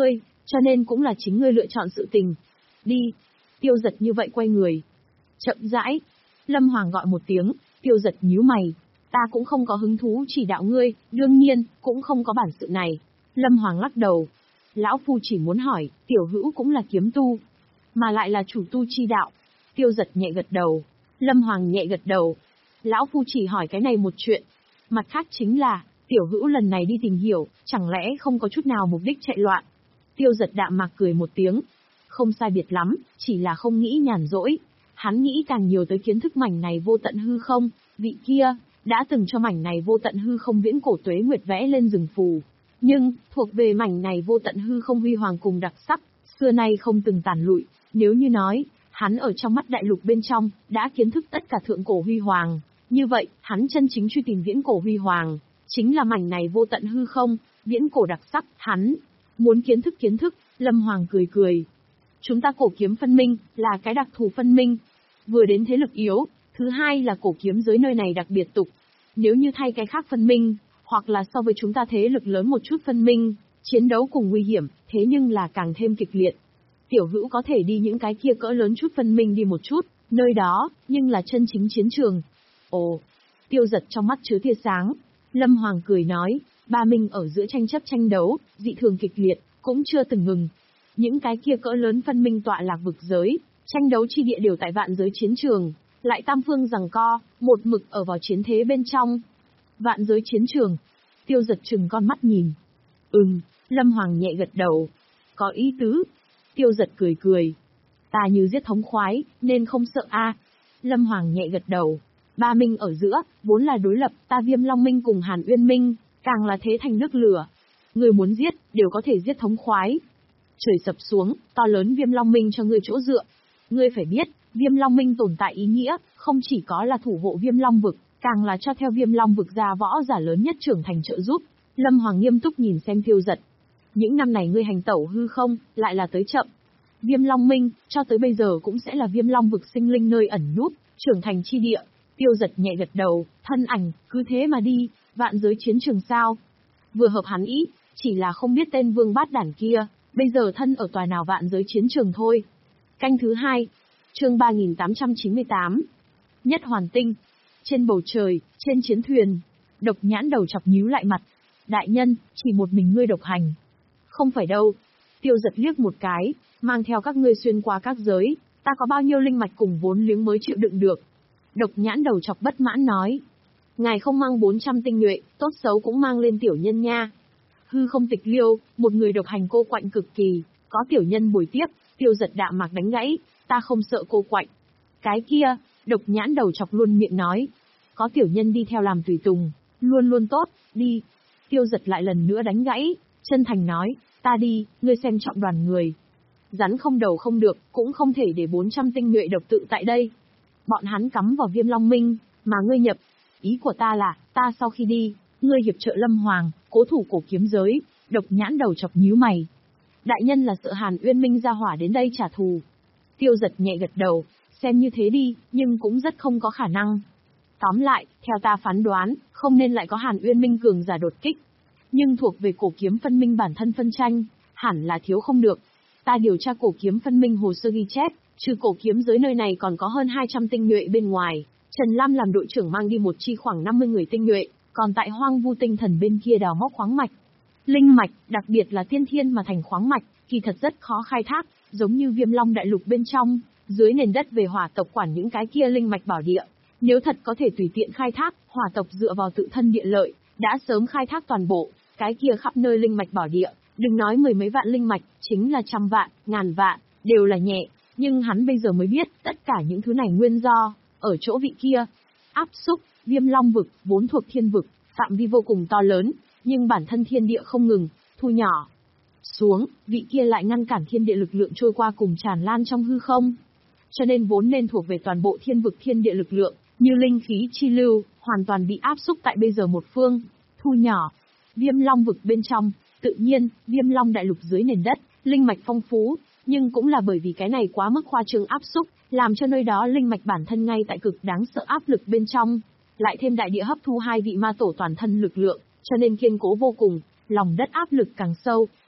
cho nên cũng là chính ngươi lựa chọn sự tình. Đi. Tiêu Giật như vậy quay người. Chậm rãi. Lâm Hoàng gọi một tiếng, Tiêu Giật nhíu mày. Ta cũng không có hứng thú chỉ đạo ngươi, đương nhiên, cũng không có bản sự này. Lâm Hoàng lắc đầu. Lão Phu chỉ muốn hỏi, tiểu hữu cũng là kiếm tu, mà lại là chủ tu chi đạo. Tiêu Giật nhẹ gật đầu. Lâm Hoàng nhẹ gật đầu. Lão Phu chỉ hỏi cái này một chuyện. Mặt khác chính là, tiểu hữu lần này đi tìm hiểu, chẳng lẽ không có chút nào mục đích chạy loạn. Tiêu Giật đạm mạc cười một tiếng. Không sai biệt lắm, chỉ là không nghĩ nhàn rỗi. Hắn nghĩ càng nhiều tới kiến thức mảnh này vô tận hư không, vị kia, đã từng cho mảnh này vô tận hư không viễn cổ tuế nguyệt vẽ lên rừng phù. Nhưng, thuộc về mảnh này vô tận hư không huy hoàng cùng đặc sắc, xưa nay không từng tàn lụi. Nếu như nói, hắn ở trong mắt đại lục bên trong, đã kiến thức tất cả thượng cổ huy hoàng. Như vậy, hắn chân chính truy tìm viễn cổ huy hoàng, chính là mảnh này vô tận hư không, viễn cổ đặc sắc, hắn muốn kiến thức kiến thức. Lâm Hoàng cười cười. Chúng ta cổ kiếm phân minh, là cái đặc thù phân minh. Vừa đến thế lực yếu, thứ hai là cổ kiếm giới nơi này đặc biệt tục. Nếu như thay cái khác phân minh, hoặc là so với chúng ta thế lực lớn một chút phân minh, chiến đấu cùng nguy hiểm, thế nhưng là càng thêm kịch liệt. Tiểu hữu có thể đi những cái kia cỡ lớn chút phân minh đi một chút, nơi đó, nhưng là chân chính chiến trường. Ồ, Tiêu Giật trong mắt chứa tia sáng. Lâm Hoàng cười nói, ba minh ở giữa tranh chấp tranh đấu, dị thường kịch liệt, cũng chưa từng ngừng. Những cái kia cỡ lớn phân minh tọa lạc vực giới, tranh đấu chi địa đều tại vạn giới chiến trường, lại tam phương giằng co, một mực ở vào chiến thế bên trong. Vạn giới chiến trường. Tiêu Giật trừng con mắt nhìn. Ừm, Lâm Hoàng nhẹ gật đầu. Có ý tứ. Tiêu Giật cười cười. Ta như giết thống khoái, nên không sợ a. Lâm Hoàng nhẹ gật đầu. Ba minh ở giữa, vốn là đối lập, ta Viêm Long Minh cùng Hàn Uyên Minh, càng là thế thành nước lửa. Người muốn giết, đều có thể giết thống khoái. Trời sập xuống, to lớn Viêm Long Minh cho ngươi chỗ dựa. Ngươi phải biết, Viêm Long Minh tồn tại ý nghĩa, không chỉ có là thủ hộ Viêm Long vực, càng là cho theo Viêm Long vực ra võ giả lớn nhất trưởng thành trợ giúp. Lâm Hoàng nghiêm túc nhìn xem Tiêu Giật. Những năm này ngươi hành tẩu hư không, lại là tới chậm. Viêm Long Minh, cho tới bây giờ cũng sẽ là Viêm Long vực sinh linh nơi ẩn núp, trưởng thành chi địa. Tiêu Giật nhẹ gật đầu, thân ảnh, cứ thế mà đi, vạn giới chiến trường sao. Vừa hợp hắn ý, chỉ là không biết tên vương bát đản kia, bây giờ thân ở tòa nào vạn giới chiến trường thôi. Canh thứ hai, chương ba nghìn tám trăm chín mươi tám. Nhất Hoàn Tinh. Trên bầu trời, trên chiến thuyền, Độc Nhãn đầu chọc nhíu lại mặt. Đại nhân, chỉ một mình ngươi độc hành. Không phải đâu. Tiêu Giật liếc một cái, mang theo các ngươi xuyên qua các giới, ta có bao nhiêu linh mạch cùng vốn liếng mới chịu đựng được. Độc Nhãn đầu chọc bất mãn nói. Ngài không mang bốn trăm tinh nhuệ, tốt xấu cũng mang lên tiểu nhân nha. Hư không tịch liêu, một người độc hành cô quạnh cực kỳ, có tiểu nhân bồi tiếp. Tiêu Giật đạm mạc đánh gãy, ta không sợ cô quạnh. Cái kia, Độc Nhãn đầu chọc luôn miệng nói. Có tiểu nhân đi theo làm tùy tùng, luôn luôn tốt, đi. Tiêu Giật lại lần nữa đánh gãy, chân thành nói, ta đi, ngươi xem trọng đoàn người. Rắn không đầu không được, cũng không thể để bốn trăm tinh nhuệ độc tự tại đây. Bọn hắn cắm vào Viêm Long Minh, mà ngươi nhập. Ý của ta là, ta sau khi đi, ngươi hiệp trợ Lâm Hoàng, cố thủ cổ kiếm giới. Độc Nhãn đầu chọc nhíu mày. Đại nhân là sợ Hàn Uyên Minh ra hỏa đến đây trả thù. Tiêu Giật nhẹ gật đầu, xem như thế đi, nhưng cũng rất không có khả năng. Tóm lại, theo ta phán đoán, không nên lại có Hàn Uyên Minh cường giả đột kích. Nhưng thuộc về cổ kiếm phân minh bản thân phân tranh, hẳn là thiếu không được. Ta điều tra cổ kiếm phân minh hồ sơ ghi chép, trừ cổ kiếm giới nơi này còn có hơn hai trăm tinh nhuệ bên ngoài. Trần Lam làm đội trưởng mang đi một chi khoảng năm mươi người tinh nhuệ, còn tại Hoang Vu Tinh Thần bên kia đào móc khoáng mạch. Linh mạch, đặc biệt là tiên thiên mà thành khoáng mạch, kỳ thật rất khó khai thác, giống như Viêm Long đại lục bên trong, dưới nền đất về hỏa tộc quản những cái kia linh mạch bảo địa. Nếu thật có thể tùy tiện khai thác, hỏa tộc dựa vào tự thân địa lợi, đã sớm khai thác toàn bộ, cái kia khắp nơi linh mạch bảo địa, đừng nói mười mấy vạn linh mạch, chính là trăm vạn, ngàn vạn, đều là nhẹ, nhưng hắn bây giờ mới biết, tất cả những thứ này nguyên do, ở chỗ vị kia. Áp xúc, Viêm Long vực, vốn thuộc thiên vực, phạm vi vô cùng to lớn, nhưng bản thân thiên địa không ngừng, thu nhỏ xuống, vị kia lại ngăn cản thiên địa lực lượng trôi qua cùng tràn lan trong hư không. Cho nên vốn nên thuộc về toàn bộ thiên vực thiên địa lực lượng, như linh khí chi lưu, hoàn toàn bị áp xúc tại bây giờ một phương, thu nhỏ. Viêm Long vực bên trong, tự nhiên, Viêm Long đại lục dưới nền đất, linh mạch phong phú, nhưng cũng là bởi vì cái này quá mức khoa trương áp xúc, làm cho nơi đó linh mạch bản thân ngay tại cực đáng sợ áp lực bên trong, lại thêm đại địa hấp thu hai vị ma tổ toàn thân lực lượng, cho nên kiên cố vô cùng, lòng đất áp lực càng sâu.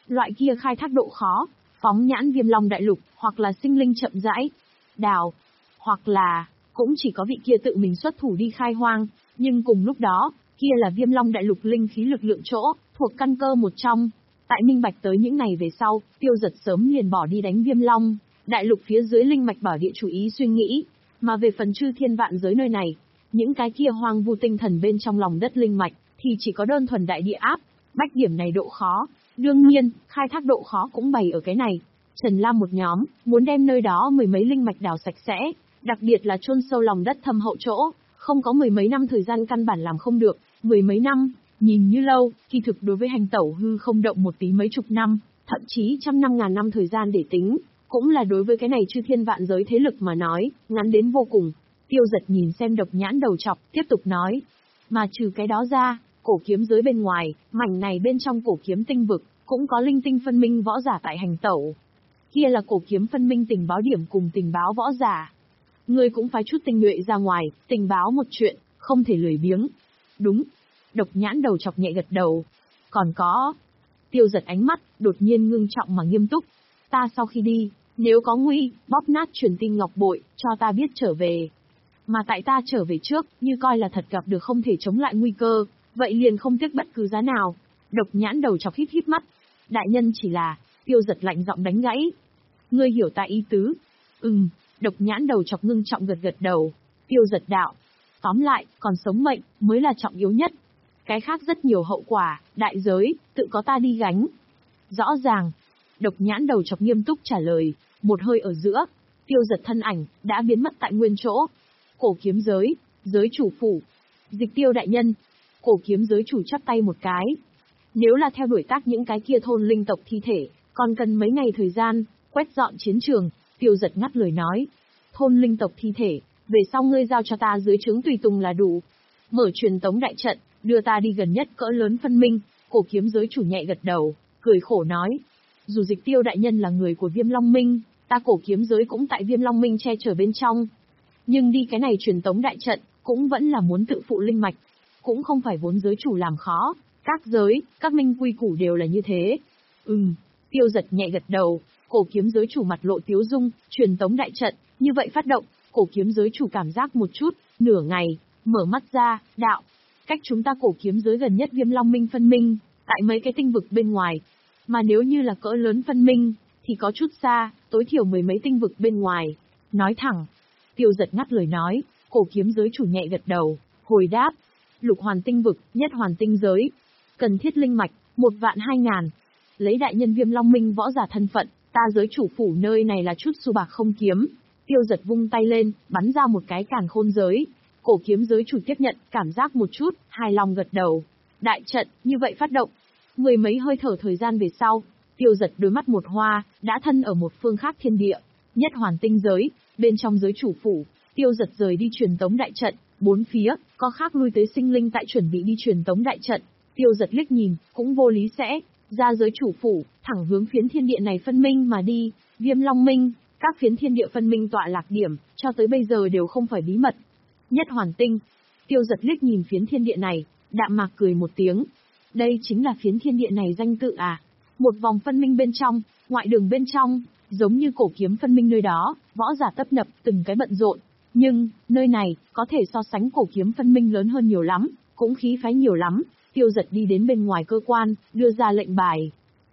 Loại kia khai thác độ khó, phóng nhãn Viêm Long Đại Lục, hoặc là sinh linh chậm rãi, đào, hoặc là, cũng chỉ có vị kia tự mình xuất thủ đi khai hoang, nhưng cùng lúc đó, kia là Viêm Long Đại Lục linh khí lực lượng chỗ, thuộc căn cơ một trong. Tại minh bạch tới những này về sau, Tiêu Giật sớm liền bỏ đi đánh Viêm Long Đại Lục phía dưới linh mạch bảo địa chủ ý suy nghĩ, mà về phần chư thiên vạn giới nơi này, những cái kia hoang vu tinh thần bên trong lòng đất linh mạch, thì chỉ có đơn thuần đại địa áp, bách điểm này độ khó, đương nhiên, khai thác độ khó cũng bày ở cái này. Trần Lam một nhóm, muốn đem nơi đó mười mấy linh mạch đào sạch sẽ, đặc biệt là chôn sâu lòng đất thâm hậu chỗ, không có mười mấy năm thời gian căn bản làm không được, mười mấy năm, nhìn như lâu, kỳ thực đối với hành tẩu hư không động một tí mấy chục năm, thậm chí trăm năm ngàn năm thời gian để tính, cũng là đối với cái này chư thiên vạn giới thế lực mà nói, ngắn đến vô cùng. Tiêu Giật nhìn xem Độc Nhãn đầu chọc, tiếp tục nói, mà trừ cái đó ra, cổ kiếm giới bên ngoài, mảnh này bên trong cổ kiếm tinh vực, cũng có linh tinh phân minh võ giả tại hành tẩu. Kia là cổ kiếm phân minh tình báo điểm cùng tình báo võ giả. Ngươi cũng phải chút tinh nhuệ ra ngoài, tình báo một chuyện, không thể lười biếng. Đúng. Độc Nhãn đầu chọc nhẹ gật đầu. Còn có. Tiêu Giật ánh mắt, đột nhiên ngưng trọng mà nghiêm túc. Ta sau khi đi, nếu có nguy, bóp nát truyền tin ngọc bội, cho ta biết trở về. Mà tại ta trở về trước, như coi là thật gặp được không thể chống lại nguy cơ, vậy liền không tiếc bất cứ giá nào. Độc Nhãn đầu chọc híp híp mắt. Đại nhân chỉ là, Tiêu Giật lạnh giọng đánh gãy. Ngươi hiểu ta ý tứ. Ừm, Độc Nhãn đầu chọc ngưng trọng gật gật đầu. Tiêu Giật đạo. Tóm lại, còn sống mệnh, mới là trọng yếu nhất. Cái khác rất nhiều hậu quả, đại giới, tự có ta đi gánh. Rõ ràng. Độc Nhãn đầu chọc nghiêm túc trả lời, một hơi ở giữa. Tiêu Giật thân ảnh, đã biến mất tại nguyên chỗ. Cổ kiếm giới, giới chủ phủ. Dịch Tiêu đại nhân. Cổ kiếm giới chủ chắp tay một cái. Nếu là theo đuổi tác những cái kia thôn linh tộc thi thể, còn cần mấy ngày thời gian, quét dọn chiến trường. Tiêu Giật ngắt lời nói. Thôn linh tộc thi thể, về sau ngươi giao cho ta dưới trướng tùy tùng là đủ. Mở truyền tống đại trận, đưa ta đi gần nhất cỡ lớn phân minh. Cổ kiếm giới chủ nhẹ gật đầu, cười khổ nói. Dù Dịch Tiêu đại nhân là người của Viêm Long Minh, ta cổ kiếm giới cũng tại Viêm Long Minh che chở bên trong. Nhưng đi cái này truyền tống đại trận, cũng vẫn là muốn tự phụ linh mạch. Cũng không phải vốn giới chủ làm khó, các giới, các minh quy củ đều là như thế. Ừm, Tiêu Giật nhẹ gật đầu, cổ kiếm giới chủ mặt lộ tiếu dung, truyền tống đại trận, như vậy phát động, cổ kiếm giới chủ cảm giác một chút, nửa ngày, mở mắt ra, đạo. Cách chúng ta cổ kiếm giới gần nhất Viêm Long Minh phân minh, tại mấy cái tinh vực bên ngoài. Mà nếu như là cỡ lớn phân minh, thì có chút xa, tối thiểu mười mấy tinh vực bên ngoài. Nói thẳng. Tiêu Giật ngắt lời nói, cổ kiếm giới chủ nhẹ gật đầu, hồi đáp. Lục hoàn tinh vực, nhất hoàn tinh giới. Cần thiết linh mạch, một vạn hai ngàn. Lấy đại nhân Viêm Long Minh võ giả thân phận, ta giới chủ phủ nơi này là chút xu bạc không kiếm. Tiêu Giật vung tay lên, bắn ra một cái càn khôn giới. Cổ kiếm giới chủ tiếp nhận, cảm giác một chút, hài lòng gật đầu. Đại trận, như vậy phát động. Mười mấy hơi thở thời gian về sau, Tiêu Giật đôi mắt một hoa, đã thân ở một phương khác thiên địa. Nhất hoàn tinh giới, bên trong giới chủ phủ, Tiêu Giật rời đi truyền tống đại trận, bốn phía, có khác lui tới sinh linh tại chuẩn bị đi truyền tống đại trận. Tiêu Giật liếc nhìn, cũng vô lý sẽ, ra giới chủ phủ, thẳng hướng phiến thiên địa này phân minh mà đi, Viêm Long Minh, các phiến thiên địa phân minh tọa lạc điểm, cho tới bây giờ đều không phải bí mật. Nhất hoàn tinh, Tiêu Giật liếc nhìn phiến thiên địa này, đạm mạc cười một tiếng. Đây chính là phiến thiên địa này danh tự à? Một vòng phân minh bên trong, ngoại đường bên trong, giống như cổ kiếm phân minh nơi đó, võ giả tấp nập, từng cái bận rộn. Nhưng, nơi này, có thể so sánh cổ kiếm phân minh lớn hơn nhiều lắm, cũng khí phái nhiều lắm. Tiêu Giật đi đến bên ngoài cơ quan, đưa ra lệnh bài.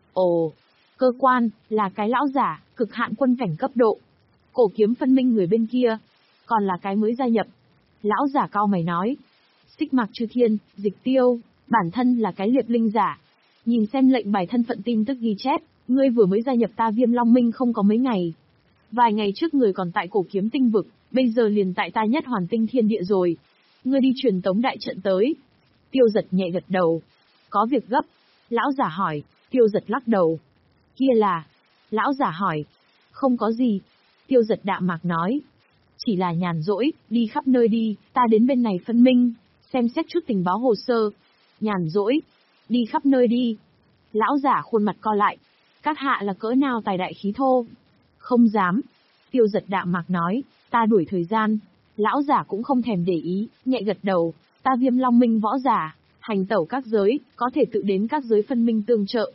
Ồ, cơ quan, là cái lão giả, cực hạn quân cảnh cấp độ. Cổ kiếm phân minh người bên kia, còn là cái mới gia nhập. Lão giả cao mày nói. Xích Mạc Chư Thiên, Dịch Tiêu, bản thân là cái liệp linh giả. Nhìn xem lệnh bài thân phận tin tức ghi chép, ngươi vừa mới gia nhập ta Viêm Long Minh không có mấy ngày. Vài ngày trước người còn tại cổ kiếm tinh vực, bây giờ liền tại ta nhất hoàn tinh thiên địa rồi. Ngươi đi truyền tống đại trận tới. Tiêu Giật nhẹ gật đầu. Có việc gấp. Lão giả hỏi. Tiêu Giật lắc đầu. Kia là. Lão giả hỏi. Không có gì. Tiêu Giật đạm mạc nói. Chỉ là nhàn rỗi, đi khắp nơi đi, ta đến bên này phân minh, xem xét chút tình báo hồ sơ. Nhàn rỗi, đi khắp nơi đi. Lão giả khuôn mặt co lại. Các hạ là cỡ nào tài đại khí thô? Không dám. Tiêu Giật đạm mạc nói, ta đuổi thời gian. Lão giả cũng không thèm để ý, nhẹ gật đầu. Ta Viêm Long Minh võ giả, hành tẩu các giới, có thể tự đến các giới phân minh tương trợ.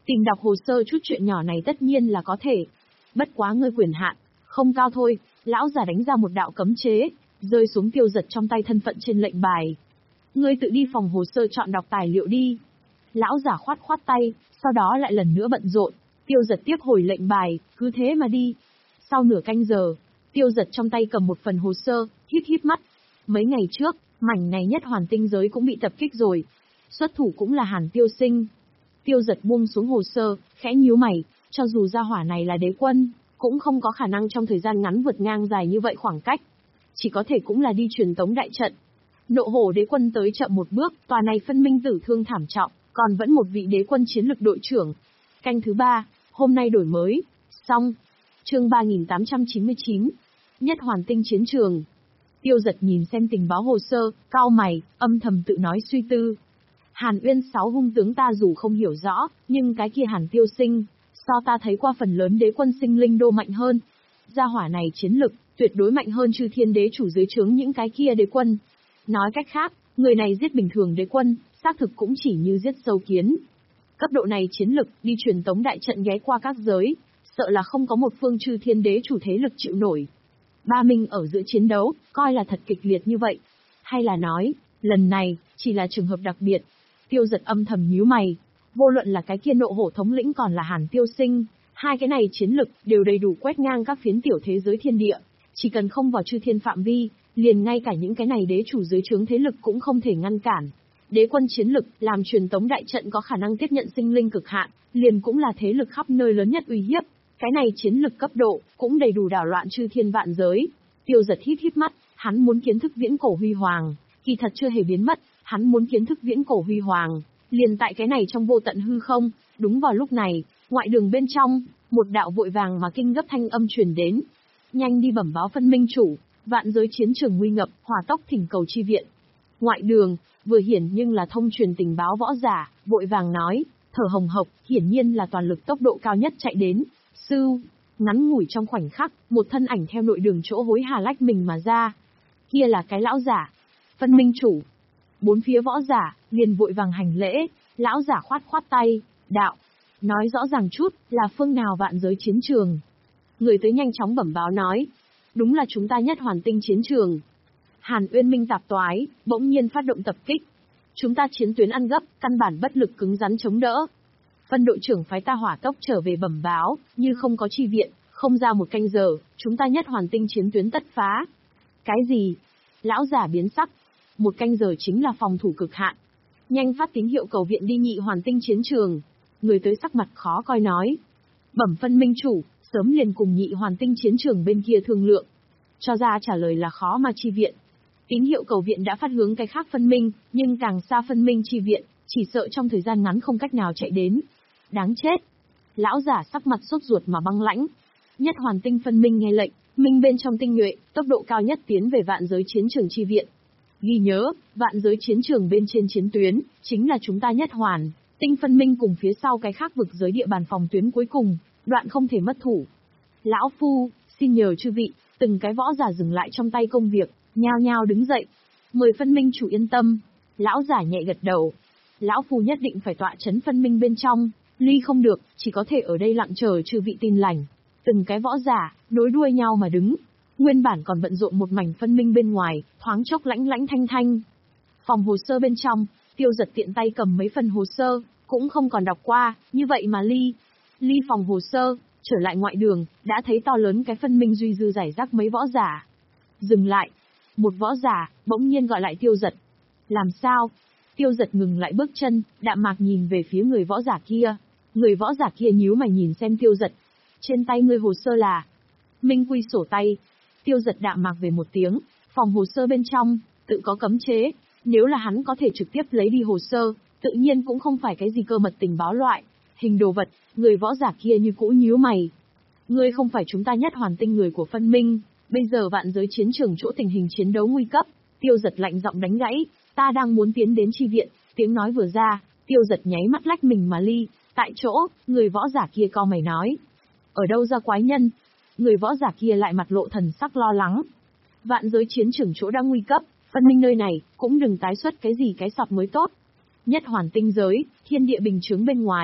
Tìm đọc hồ sơ chút chuyện nhỏ này tất nhiên là có thể. Bất quá ngươi quyền hạn không cao thôi. Lão giả đánh ra một đạo cấm chế, rơi xuống Tiêu Giật trong tay thân phận trên lệnh bài. Ngươi tự đi phòng hồ sơ chọn đọc tài liệu đi. Lão giả khoát khoát tay, sau đó lại lần nữa bận rộn. Tiêu Giật tiếp hồi lệnh bài, cứ thế mà đi. Sau nửa canh giờ, Tiêu Giật trong tay cầm một phần hồ sơ, híp híp mắt. Mấy ngày trước, mảnh này nhất hoàn tinh giới cũng bị tập kích rồi. Xuất thủ cũng là Hàn Tiêu Sinh. Tiêu Giật buông xuống hồ sơ, khẽ nhíu mày, cho dù gia hỏa này là đế quân, cũng không có khả năng trong thời gian ngắn vượt ngang dài như vậy khoảng cách. Chỉ có thể cũng là đi truyền tống đại trận. Nộ hổ đế quân tới chậm một bước, tòa này phân minh tử thương thảm trọng, còn vẫn một vị đế quân chiến lực đội trưởng. Canh thứ ba, hôm nay đổi mới. Xong. Chương ba nghìn tám trăm chín mươi chín. Nhất hoàn tinh chiến trường. Tiêu Giật nhìn xem tình báo hồ sơ, cau mày, âm thầm tự nói suy tư. Hàn Uyên sáu hung tướng ta dù không hiểu rõ, nhưng cái kia Hàn Tiêu Sinh, so ta thấy qua phần lớn đế quân sinh linh đô mạnh hơn. Gia hỏa này chiến lực, tuyệt đối mạnh hơn chư thiên đế chủ dưới trướng những cái kia đế quân. Nói cách khác, người này giết bình thường đế quân, xác thực cũng chỉ như giết sâu kiến. Cấp độ này chiến lực, đi truyền tống đại trận ghé qua các giới, sợ là không có một phương chư thiên đế chủ thế lực chịu nổi. Ba Minh ở giữa chiến đấu, coi là thật kịch liệt như vậy. Hay là nói, lần này, chỉ là trường hợp đặc biệt. Tiêu Giật âm thầm nhíu mày. Vô luận là cái kia nộ hổ thống lĩnh còn là Hàn Tiêu Sinh, hai cái này chiến lực đều đầy đủ quét ngang các phiến tiểu thế giới thiên địa. Chỉ cần không vào chư thiên phạm vi, liền ngay cả những cái này đế chủ dưới trướng thế lực cũng không thể ngăn cản. Đế quân chiến lực, làm truyền tống đại trận có khả năng tiếp nhận sinh linh cực hạn, liền cũng là thế lực khắp nơi lớn nhất uy hiếp. Cái này chiến lực cấp độ, cũng đầy đủ đảo loạn chư thiên vạn giới. Tiêu Giật híp híp mắt, hắn muốn kiến thức viễn cổ huy hoàng, kỳ thật chưa hề biến mất, hắn muốn kiến thức viễn cổ huy hoàng, liền tại cái này trong vô tận hư không. Đúng vào lúc này, ngoại đường bên trong, một đạo vội vàng mà kinh gấp thanh âm truyền đến. Nhanh đi bẩm báo phân minh chủ, vạn giới chiến trường nguy ngập, hỏa tốc thỉnh cầu chi viện. Ngoại đường, vừa hiển nhưng là thông truyền tình báo võ giả, vội vàng nói, thở hồng hộc, hiển nhiên là toàn lực tốc độ cao nhất chạy đến. Sưu, ngắn ngủi trong khoảnh khắc, một thân ảnh theo nội đường chỗ hối hà lách mình mà ra. Kia là cái lão giả. Phân minh chủ. Bốn phía võ giả, liền vội vàng hành lễ, lão giả khoát khoát tay, đạo. Nói rõ ràng chút, là phương nào vạn giới chiến trường. Người tới nhanh chóng bẩm báo nói. Đúng là chúng ta nhất hoàn tinh chiến trường. Hàn Uyên Minh tạp toái, bỗng nhiên phát động tập kích. Chúng ta chiến tuyến ăn gấp, căn bản bất lực cứng rắn chống đỡ. Phân đội trưởng phái ta hỏa tốc trở về bẩm báo, như không có chi viện, không ra một canh giờ, chúng ta nhất hoàn tinh chiến tuyến tất phá. Cái gì? Lão giả biến sắc. Một canh giờ chính là phòng thủ cực hạn. Nhanh phát tín hiệu cầu viện đi nhị hoàn tinh chiến trường. Người tới sắc mặt khó coi nói. Bẩm phân minh chủ, sớm liền cùng nhị hoàn tinh chiến trường bên kia thương lượng. Cho ra trả lời là khó mà chi viện. Tín hiệu cầu viện đã phát hướng cái khác phân minh, nhưng càng xa phân minh chi viện, chỉ sợ trong thời gian ngắn không cách nào chạy đến. Đáng chết. Lão giả sắc mặt sốt ruột mà băng lãnh. Nhất hoàn tinh phân minh nghe lệnh, minh bên trong tinh nhuệ, tốc độ cao nhất tiến về vạn giới chiến trường chi viện. Ghi nhớ, vạn giới chiến trường bên trên chiến tuyến, chính là chúng ta nhất hoàn, tinh phân minh cùng phía sau cái khác vực giới địa bàn phòng tuyến cuối cùng, đoạn không thể mất thủ. Lão Phu, xin nhờ chư vị, từng cái võ giả dừng lại trong tay công việc, nhao nhao đứng dậy. Mời phân minh chủ yên tâm. Lão giả nhẹ gật đầu. Lão Phu nhất định phải tọa chấn phân minh bên trong, ly không được, chỉ có thể ở đây lặng chờ chư vị tin lành. Từng cái võ giả, nối đuôi nhau mà đứng. Nguyên bản còn bận rộn một mảnh phân minh bên ngoài, thoáng chốc lãnh lãnh thanh thanh. Phòng hồ sơ bên trong, Tiêu Giật tiện tay cầm mấy phần hồ sơ, cũng không còn đọc qua, như vậy mà ly. Ly phòng hồ sơ, trở lại ngoại đường, đã thấy to lớn cái phân minh duy dư giải rác mấy võ giả. Dừng lại. Một võ giả, bỗng nhiên gọi lại Tiêu Giật. Làm sao? Tiêu Giật ngừng lại bước chân, đạm mạc nhìn về phía người võ giả kia. Người võ giả kia nhíu mày nhìn xem Tiêu Giật. Trên tay ngươi hồ sơ là Minh Quy sổ tay. Tiêu Giật đạm mạc về một tiếng, phòng hồ sơ bên trong, tự có cấm chế. Nếu là hắn có thể trực tiếp lấy đi hồ sơ, tự nhiên cũng không phải cái gì cơ mật tình báo loại. Hình đồ vật, người võ giả kia như cũ nhíu mày. Ngươi không phải chúng ta nhất hoàn tinh người của phân minh, bây giờ vạn giới chiến trường chỗ tình hình chiến đấu nguy cấp. Tiêu Giật lạnh giọng đánh gãy, ta đang muốn tiến đến chi viện. Tiếng nói vừa ra, Tiêu Giật nháy mắt lách mình mà ly. Tại chỗ, người võ giả kia cau mày nói. Ở đâu ra quái nhân? Người võ giả kia lại mặt lộ thần sắc lo lắng. Vạn giới chiến trường chỗ đang nguy cấp, phân minh nơi này, cũng đừng tái xuất cái gì cái sọt mới tốt. Nhất hoàn tinh giới, thiên địa bình chứng bên ngoài.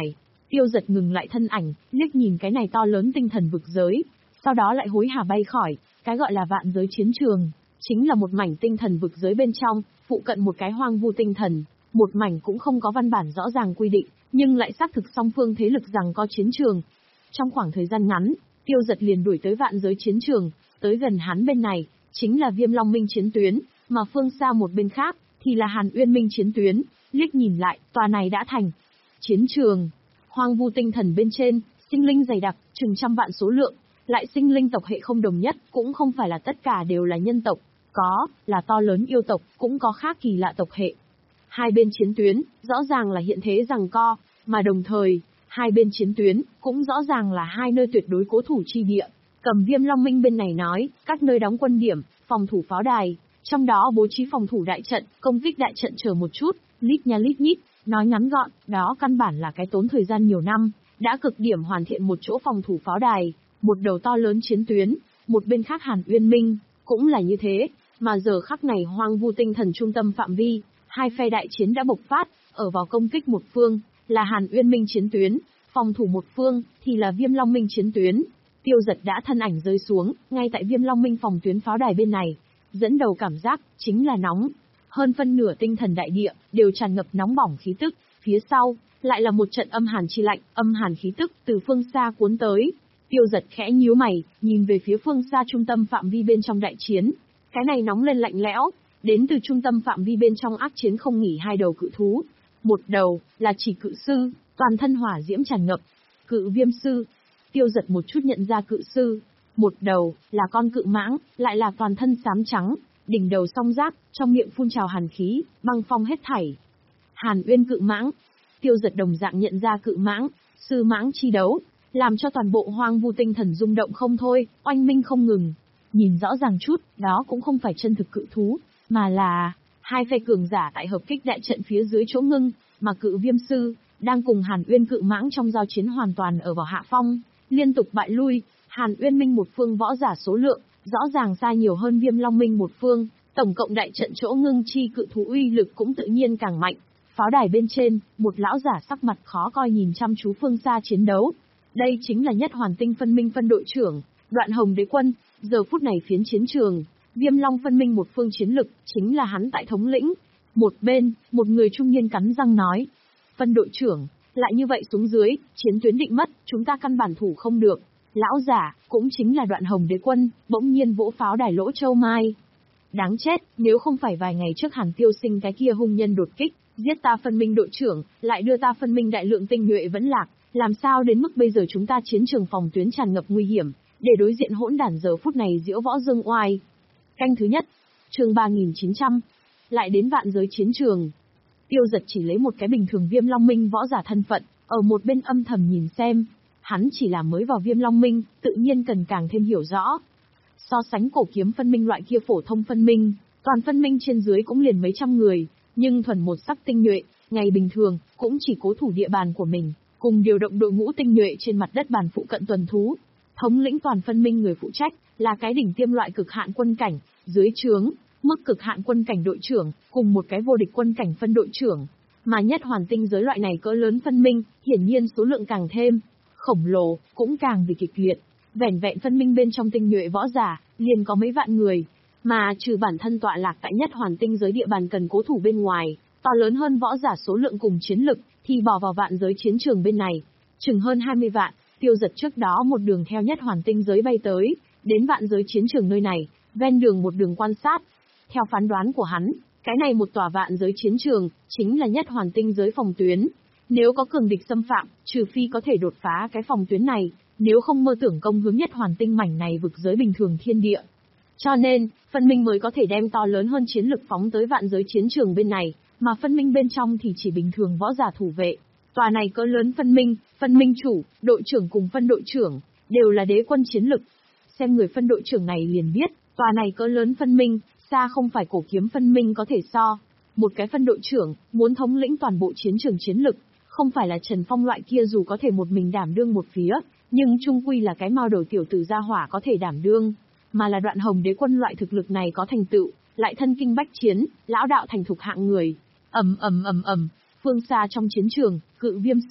Tiêu Dật ngừng lại thân ảnh, liếc nhìn cái này to lớn tinh thần vực giới, sau đó lại hối hả bay khỏi. Cái gọi là vạn giới chiến trường, chính là một mảnh tinh thần vực giới bên trong, phụ cận một cái hoang vu tinh thần, một mảnh cũng không có văn bản rõ ràng quy định, nhưng lại xác thực song phương thế lực rằng có chiến trường. Trong khoảng thời gian ngắn, Tiêu Dật liền đuổi tới vạn giới chiến trường, tới gần hắn bên này, chính là Viêm Long Minh chiến tuyến, mà phương xa một bên khác, thì là Hàn Uyên Minh chiến tuyến, liếc nhìn lại, tòa này đã thành chiến trường. Hoang vu tinh thần bên trên, sinh linh dày đặc, chừng trăm vạn số lượng, lại sinh linh tộc hệ không đồng nhất, cũng không phải là tất cả đều là nhân tộc, có, là to lớn yêu tộc, cũng có khác kỳ lạ tộc hệ. Hai bên chiến tuyến, rõ ràng là hiện thế giằng co, mà đồng thời, hai bên chiến tuyến, cũng rõ ràng là hai nơi tuyệt đối cố thủ chi địa. Cầm Viêm Long Minh bên này nói, các nơi đóng quân điểm, phòng thủ pháo đài, trong đó bố trí phòng thủ đại trận, công kích đại trận chờ một chút, lít nha lít nhít, nói ngắn gọn, đó căn bản là cái tốn thời gian nhiều năm, đã cực điểm hoàn thiện một chỗ phòng thủ pháo đài, một đầu to lớn chiến tuyến, một bên khác Hàn Uyên Minh, cũng là như thế, mà giờ khắc này hoang vu tinh thần trung tâm phạm vi, hai phe đại chiến đã bộc phát, ở vào công kích một phương, là Hàn Uyên Minh chiến tuyến, phòng thủ một phương, thì là Viêm Long Minh chiến tuyến. Tiêu Dật đã thân ảnh rơi xuống, ngay tại Viêm Long Minh phòng tuyến pháo đài bên này, dẫn đầu cảm giác, chính là nóng. Hơn phân nửa tinh thần đại địa, đều tràn ngập nóng bỏng khí tức, phía sau, lại là một trận âm hàn chi lạnh, âm hàn khí tức, từ phương xa cuốn tới. Tiêu Dật khẽ nhíu mày, nhìn về phía phương xa trung tâm phạm vi bên trong đại chiến. Cái này nóng lên lạnh lẽo, đến từ trung tâm phạm vi bên trong ác chiến không nghỉ hai đầu cự thú. Một đầu, là chỉ cự sư, toàn thân hỏa diễm tràn ngập. Cự viêm sư. Tiêu Dật một chút nhận ra cự sư. Một đầu, là con cự mãng, lại là toàn thân xám trắng, đỉnh đầu song giác, trong miệng phun trào hàn khí, băng phong hết thảy. Hàn Uyên cự mãng. Tiêu Dật đồng dạng nhận ra cự mãng, sư mãng chi đấu, làm cho toàn bộ hoang vu tinh thần rung động không thôi, oanh minh không ngừng. Nhìn rõ ràng chút, đó cũng không phải chân thực cự thú, mà là hai phe cường giả tại hợp kích đại trận phía dưới chỗ ngưng, mà cự viêm sư đang cùng Hàn Uyên cự mãng trong giao chiến hoàn toàn ở vào hạ phong, liên tục bại lui. Hàn Uyên Minh một phương võ giả số lượng rõ ràng xa nhiều hơn Viêm Long Minh một phương, tổng cộng đại trận chỗ ngưng chi cự thú uy lực cũng tự nhiên càng mạnh. Pháo đài bên trên, một lão giả sắc mặt khó coi nhìn chăm chú phương xa chiến đấu. Đây chính là Nhất Hoàn Tinh phân minh phân đội trưởng, Đoạn Hồng Đế Quân. Giờ phút này phiến chiến trường, Viêm Long phân minh một phương chiến lực, chính là hắn tại thống lĩnh. Một bên, một người trung niên cắn răng nói. Phân đội trưởng, lại như vậy xuống dưới, chiến tuyến định mất, chúng ta căn bản thủ không được. Lão giả, cũng chính là Đoạn Hồng Đế Quân, bỗng nhiên vỗ pháo đài lỗ châu mai. Đáng chết, nếu không phải vài ngày trước Hàn Tiêu Sinh cái kia hung nhân đột kích, giết ta phân minh đội trưởng, lại đưa ta phân minh đại lượng tinh nhuệ vẫn lạc, làm sao đến mức bây giờ chúng ta chiến trường phòng tuyến tràn ngập nguy hiểm, để đối diện hỗn đản giờ phút này diễu võ dương oai. Canh thứ nhất, chương ba nghìn chín trăm, lại đến vạn giới chiến trường. Tiêu Dật chỉ lấy một cái bình thường Viêm Long Minh võ giả thân phận, ở một bên âm thầm nhìn xem. Hắn chỉ là mới vào Viêm Long Minh, tự nhiên cần càng thêm hiểu rõ. So sánh cổ kiếm phân minh loại kia phổ thông phân minh, toàn phân minh trên dưới cũng liền mấy trăm người, nhưng thuần một sắc tinh nhuệ, ngày bình thường, cũng chỉ cố thủ địa bàn của mình, cùng điều động đội ngũ tinh nhuệ trên mặt đất bàn phụ cận tuần thú. Thống lĩnh toàn phân minh người phụ trách, là cái đỉnh tiêm loại cực hạn quân cảnh, dưới trướng, mức cực hạn quân cảnh đội trưởng, cùng một cái vô địch quân cảnh phân đội trưởng. Mà Nhất Hoàn Tinh giới loại này cỡ lớn phân minh, hiển nhiên số lượng càng thêm khổng lồ, cũng càng vì kịch liệt. Vẻn vẹn phân minh bên trong tinh nhuệ võ giả, liền có mấy vạn người. Mà trừ bản thân tọa lạc tại Nhất Hoàn Tinh giới địa bàn cần cố thủ bên ngoài, to lớn hơn võ giả số lượng cùng chiến lực, thì bỏ vào vạn giới chiến trường bên này, chừng hơn hai mươi vạn. Tiêu Dật trước đó một đường theo Nhất Hoàn Tinh giới bay tới, đến vạn giới chiến trường nơi này, ven đường một đường quan sát. Theo phán đoán của hắn, cái này một tòa vạn giới chiến trường, chính là Nhất Hoàn Tinh giới phòng tuyến. Nếu có cường địch xâm phạm, trừ phi có thể đột phá cái phòng tuyến này, nếu không mơ tưởng công hướng Nhất Hoàn Tinh mảnh này vực giới bình thường thiên địa. Cho nên, phân minh mới có thể đem to lớn hơn chiến lực phóng tới vạn giới chiến trường bên này, mà phân minh bên trong thì chỉ bình thường võ giả thủ vệ. Tòa này cỡ lớn phân minh, phân minh chủ, đội trưởng cùng phân đội trưởng, đều là đế quân chiến lực. Xem người phân đội trưởng này liền biết, tòa này cỡ lớn phân minh, xa không phải cổ kiếm phân minh có thể so. Một cái phân đội trưởng, muốn thống lĩnh toàn bộ chiến trường chiến lực, không phải là Trần Phong loại kia dù có thể một mình đảm đương một phía, nhưng chung quy là cái mao đầu tiểu tử gia hỏa có thể đảm đương, mà là Đoạn Hồng Đế Quân loại thực lực này có thành tựu, lại thân kinh bách chiến, lão đạo thành thục hạng người. Ầm ầm ầm ầm, phương xa trong chiến trường, cự viêm sư,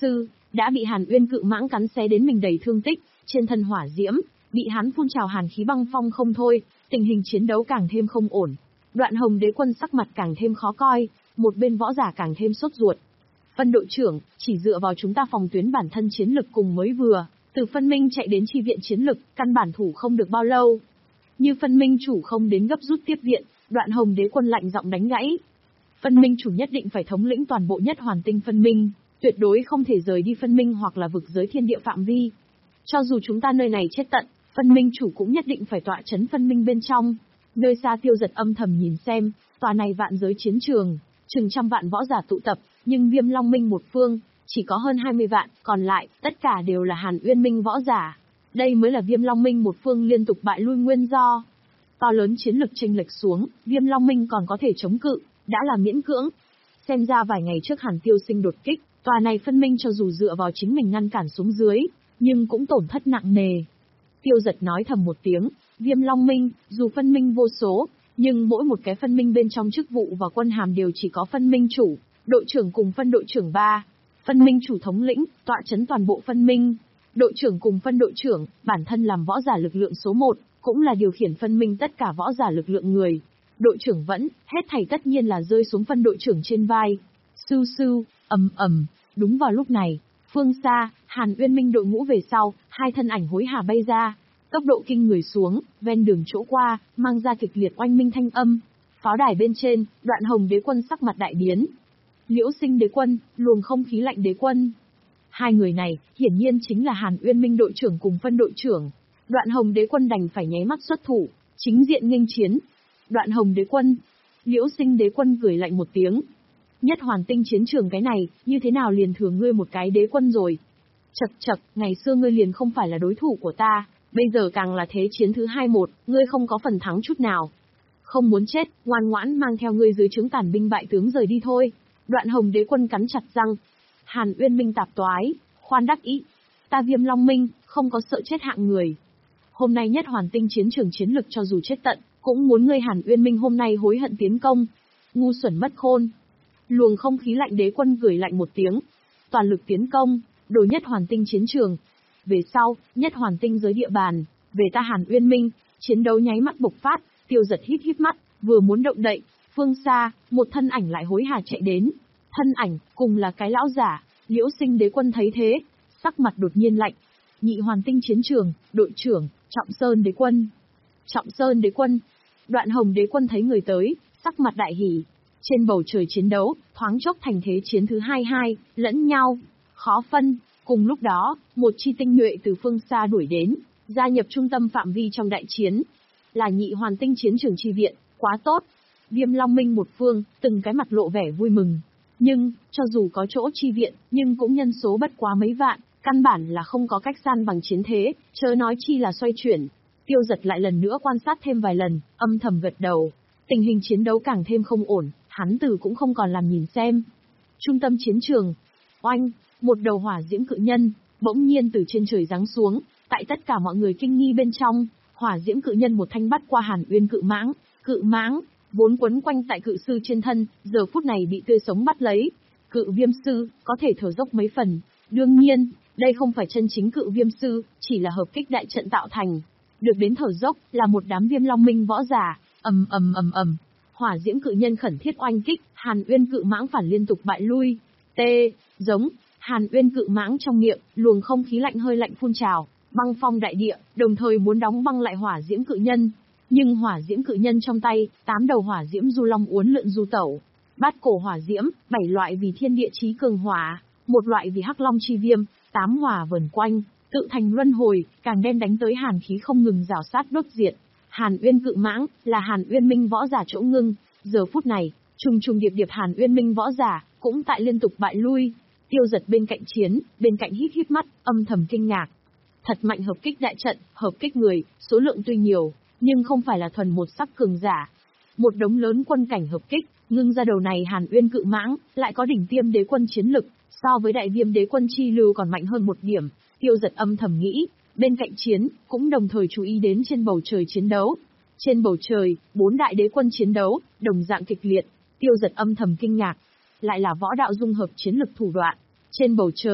đã bị Hàn Uyên cự mãng cắn xé đến mình đầy thương tích, trên thân hỏa diễm, bị hắn phun trào hàn khí băng phong không thôi, tình hình chiến đấu càng thêm không ổn. Đoạn Hồng Đế Quân sắc mặt càng thêm khó coi, một bên võ giả càng thêm sốt ruột. Phân đội trưởng, chỉ dựa vào chúng ta phòng tuyến bản thân chiến lực cùng mới vừa, từ phân minh chạy đến chi viện chiến lực, căn bản thủ không được bao lâu. Như phân minh chủ không đến gấp rút tiếp viện, Đoạn Hồng Đế Quân lạnh giọng đánh gãy. Phân minh chủ nhất định phải thống lĩnh toàn bộ Nhất Hoàn Tinh phân minh, tuyệt đối không thể rời đi phân minh hoặc là vực giới thiên địa phạm vi. Cho dù chúng ta nơi này chết tận, phân minh chủ cũng nhất định phải tọa chấn phân minh bên trong. Nơi xa Tiêu Giật âm thầm nhìn xem, tòa này vạn giới chiến trường, chừng trăm vạn võ giả tụ tập, nhưng Viêm Long Minh một phương, chỉ có hơn hai mươi vạn, còn lại, tất cả đều là Hàn Uyên Minh võ giả. Đây mới là Viêm Long Minh một phương liên tục bại lui nguyên do. To lớn chiến lực chênh lệch xuống, Viêm Long Minh còn có thể chống cự, đã là miễn cưỡng. Xem ra vài ngày trước Hàn Tiêu Sinh đột kích, tòa này phân minh cho dù dựa vào chính mình ngăn cản xuống dưới, nhưng cũng tổn thất nặng nề. Tiêu Giật nói thầm một tiếng, Viêm Long Minh, dù phân minh vô số, nhưng mỗi một cái phân minh bên trong chức vụ và quân hàm đều chỉ có phân minh chủ, đội trưởng cùng phân đội trưởng ba. Phân minh chủ thống lĩnh, tọa chấn toàn bộ phân minh. Đội trưởng cùng phân đội trưởng, bản thân làm võ giả lực lượng số một, cũng là điều khiển phân minh tất cả võ giả lực lượng người. Đội trưởng vẫn, hết thảy tất nhiên là rơi xuống phân đội trưởng trên vai. Sưu sưu, ầm ầm, đúng vào lúc này, phương xa, Hàn Uyên Minh đội ngũ về sau, hai thân ảnh hối hả bay ra, tốc độ kinh người xuống, ven đường chỗ qua, mang ra kịch liệt oanh minh thanh âm. Pháo đài bên trên, Đoạn Hồng Đế Quân sắc mặt đại biến. Liễu Sinh Đế Quân, luồng không khí lạnh Đế Quân. Hai người này, hiển nhiên chính là Hàn Uyên Minh đội trưởng cùng phân đội trưởng. Đoạn Hồng Đế Quân đành phải nháy mắt xuất thủ, chính diện nghênh chiến. Đoạn Hồng Đế Quân. Liễu Sinh Đế Quân cười lạnh một tiếng. Nhất Hoàn Tinh chiến trường cái này, như thế nào liền thừa ngươi một cái đế quân rồi. Chậc chậc, ngày xưa ngươi liền không phải là đối thủ của ta, bây giờ càng là thế chiến thứ hai một, ngươi không có phần thắng chút nào. Không muốn chết, ngoan ngoãn mang theo ngươi dưới trướng tàn binh bại tướng rời đi thôi. Đoạn Hồng Đế Quân cắn chặt răng. Hàn Uyên Minh tạp toái, khoan đắc ý. Ta Viêm Long Minh, không có sợ chết hạng người. Hôm nay Nhất Hoàn Tinh chiến trường chiến lực cho dù chết tận, cũng muốn ngươi Hàn Uyên Minh hôm nay hối hận tiến công. Ngu xuẩn mất khôn. Luồng không khí lạnh Đế Quân cười lạnh một tiếng. Toàn lực tiến công, đồ Nhất Hoàn Tinh chiến trường. Về sau, Nhất Hoàn Tinh giới địa bàn, về ta Hàn Uyên Minh, chiến đấu nháy mắt bộc phát, Tiêu Giật híp híp mắt, vừa muốn động đậy, phương xa, một thân ảnh lại hối hả chạy đến. Thân ảnh, cùng là cái lão giả, Liễu Sinh Đế Quân thấy thế, sắc mặt đột nhiên lạnh. Nhị Hoàn Tinh chiến trường, đội trưởng, Trọng Sơn Đế Quân. Trọng Sơn Đế Quân. Đoạn Hồng Đế Quân thấy người tới, sắc mặt đại hỉ. Trên bầu trời chiến đấu, thoáng chốc thành thế chiến thứ hai hai, lẫn nhau, khó phân. Cùng lúc đó, một chi tinh nhuệ từ phương xa đuổi đến, gia nhập trung tâm phạm vi trong đại chiến. Là Nhị Hoàn Tinh chiến trường chi viện, quá tốt. Viêm Long Minh một phương, từng cái mặt lộ vẻ vui mừng. Nhưng, cho dù có chỗ chi viện, nhưng cũng nhân số bất quá mấy vạn, căn bản là không có cách san bằng chiến thế, chớ nói chi là xoay chuyển. Tiêu Giật lại lần nữa quan sát thêm vài lần, âm thầm gật đầu. Tình hình chiến đấu càng thêm không ổn, hắn từ cũng không còn làm nhìn xem. Trung tâm chiến trường, oanh, một đầu hỏa diễm cự nhân, bỗng nhiên từ trên trời giáng xuống, tại tất cả mọi người kinh nghi bên trong, hỏa diễm cự nhân một thanh bắt qua Hàn Uyên cự mãng, cự mãng, vốn quấn quanh tại cự sư trên thân, giờ phút này bị tươi sống bắt lấy. Cự viêm sư, có thể thở dốc mấy phần. Đương nhiên, đây không phải chân chính cự viêm sư, chỉ là hợp kích đại trận tạo thành. Được đến thở dốc, là một đám Viêm Long Minh võ giả, ầm ầm ầm ầm. Hỏa diễm cự nhân khẩn thiết oanh kích, Hàn Uyên cự mãng phản liên tục bại lui. Tê, giống, Hàn Uyên cự mãng trong miệng, luồng không khí lạnh hơi lạnh phun trào, băng phong đại địa, đồng thời muốn đóng băng lại hỏa diễm cự nhân. Nhưng hỏa diễm cự nhân trong tay, tám đầu hỏa diễm du long uốn lượn du tẩu. Bát cổ hỏa diễm, bảy loại vì thiên địa chí cường hỏa, một loại vì hắc long chi viêm, tám hỏa vần quanh, tự thành luân hồi, càng đem đánh tới hàn khí không ngừng rào sát đốt diệt. Hàn Uyên cự mãng, là Hàn Uyên Minh võ giả chỗ ngưng, giờ phút này, trùng trùng điệp điệp Hàn Uyên Minh võ giả, cũng tại liên tục bại lui. Tiêu Giật bên cạnh chiến, bên cạnh híp híp mắt, âm thầm kinh ngạc. Thật mạnh hợp kích đại trận, hợp kích người, số lượng tuy nhiều, nhưng không phải là thuần một sắc cường giả. Một đống lớn quân cảnh hợp kích, ngưng ra đầu này Hàn Uyên cự mãng, lại có đỉnh tiêm đế quân chiến lực, so với đại viêm đế quân chi lưu còn mạnh hơn một điểm. Tiêu Giật âm thầm nghĩ, bên cạnh chiến, cũng đồng thời chú ý đến trên bầu trời chiến đấu. Trên bầu trời, bốn đại đế quân chiến đấu, đồng dạng kịch liệt. Tiêu Giật âm thầm kinh ngạc, lại là võ đạo dung hợp chiến lực thủ đoạn. Trên bầu trời,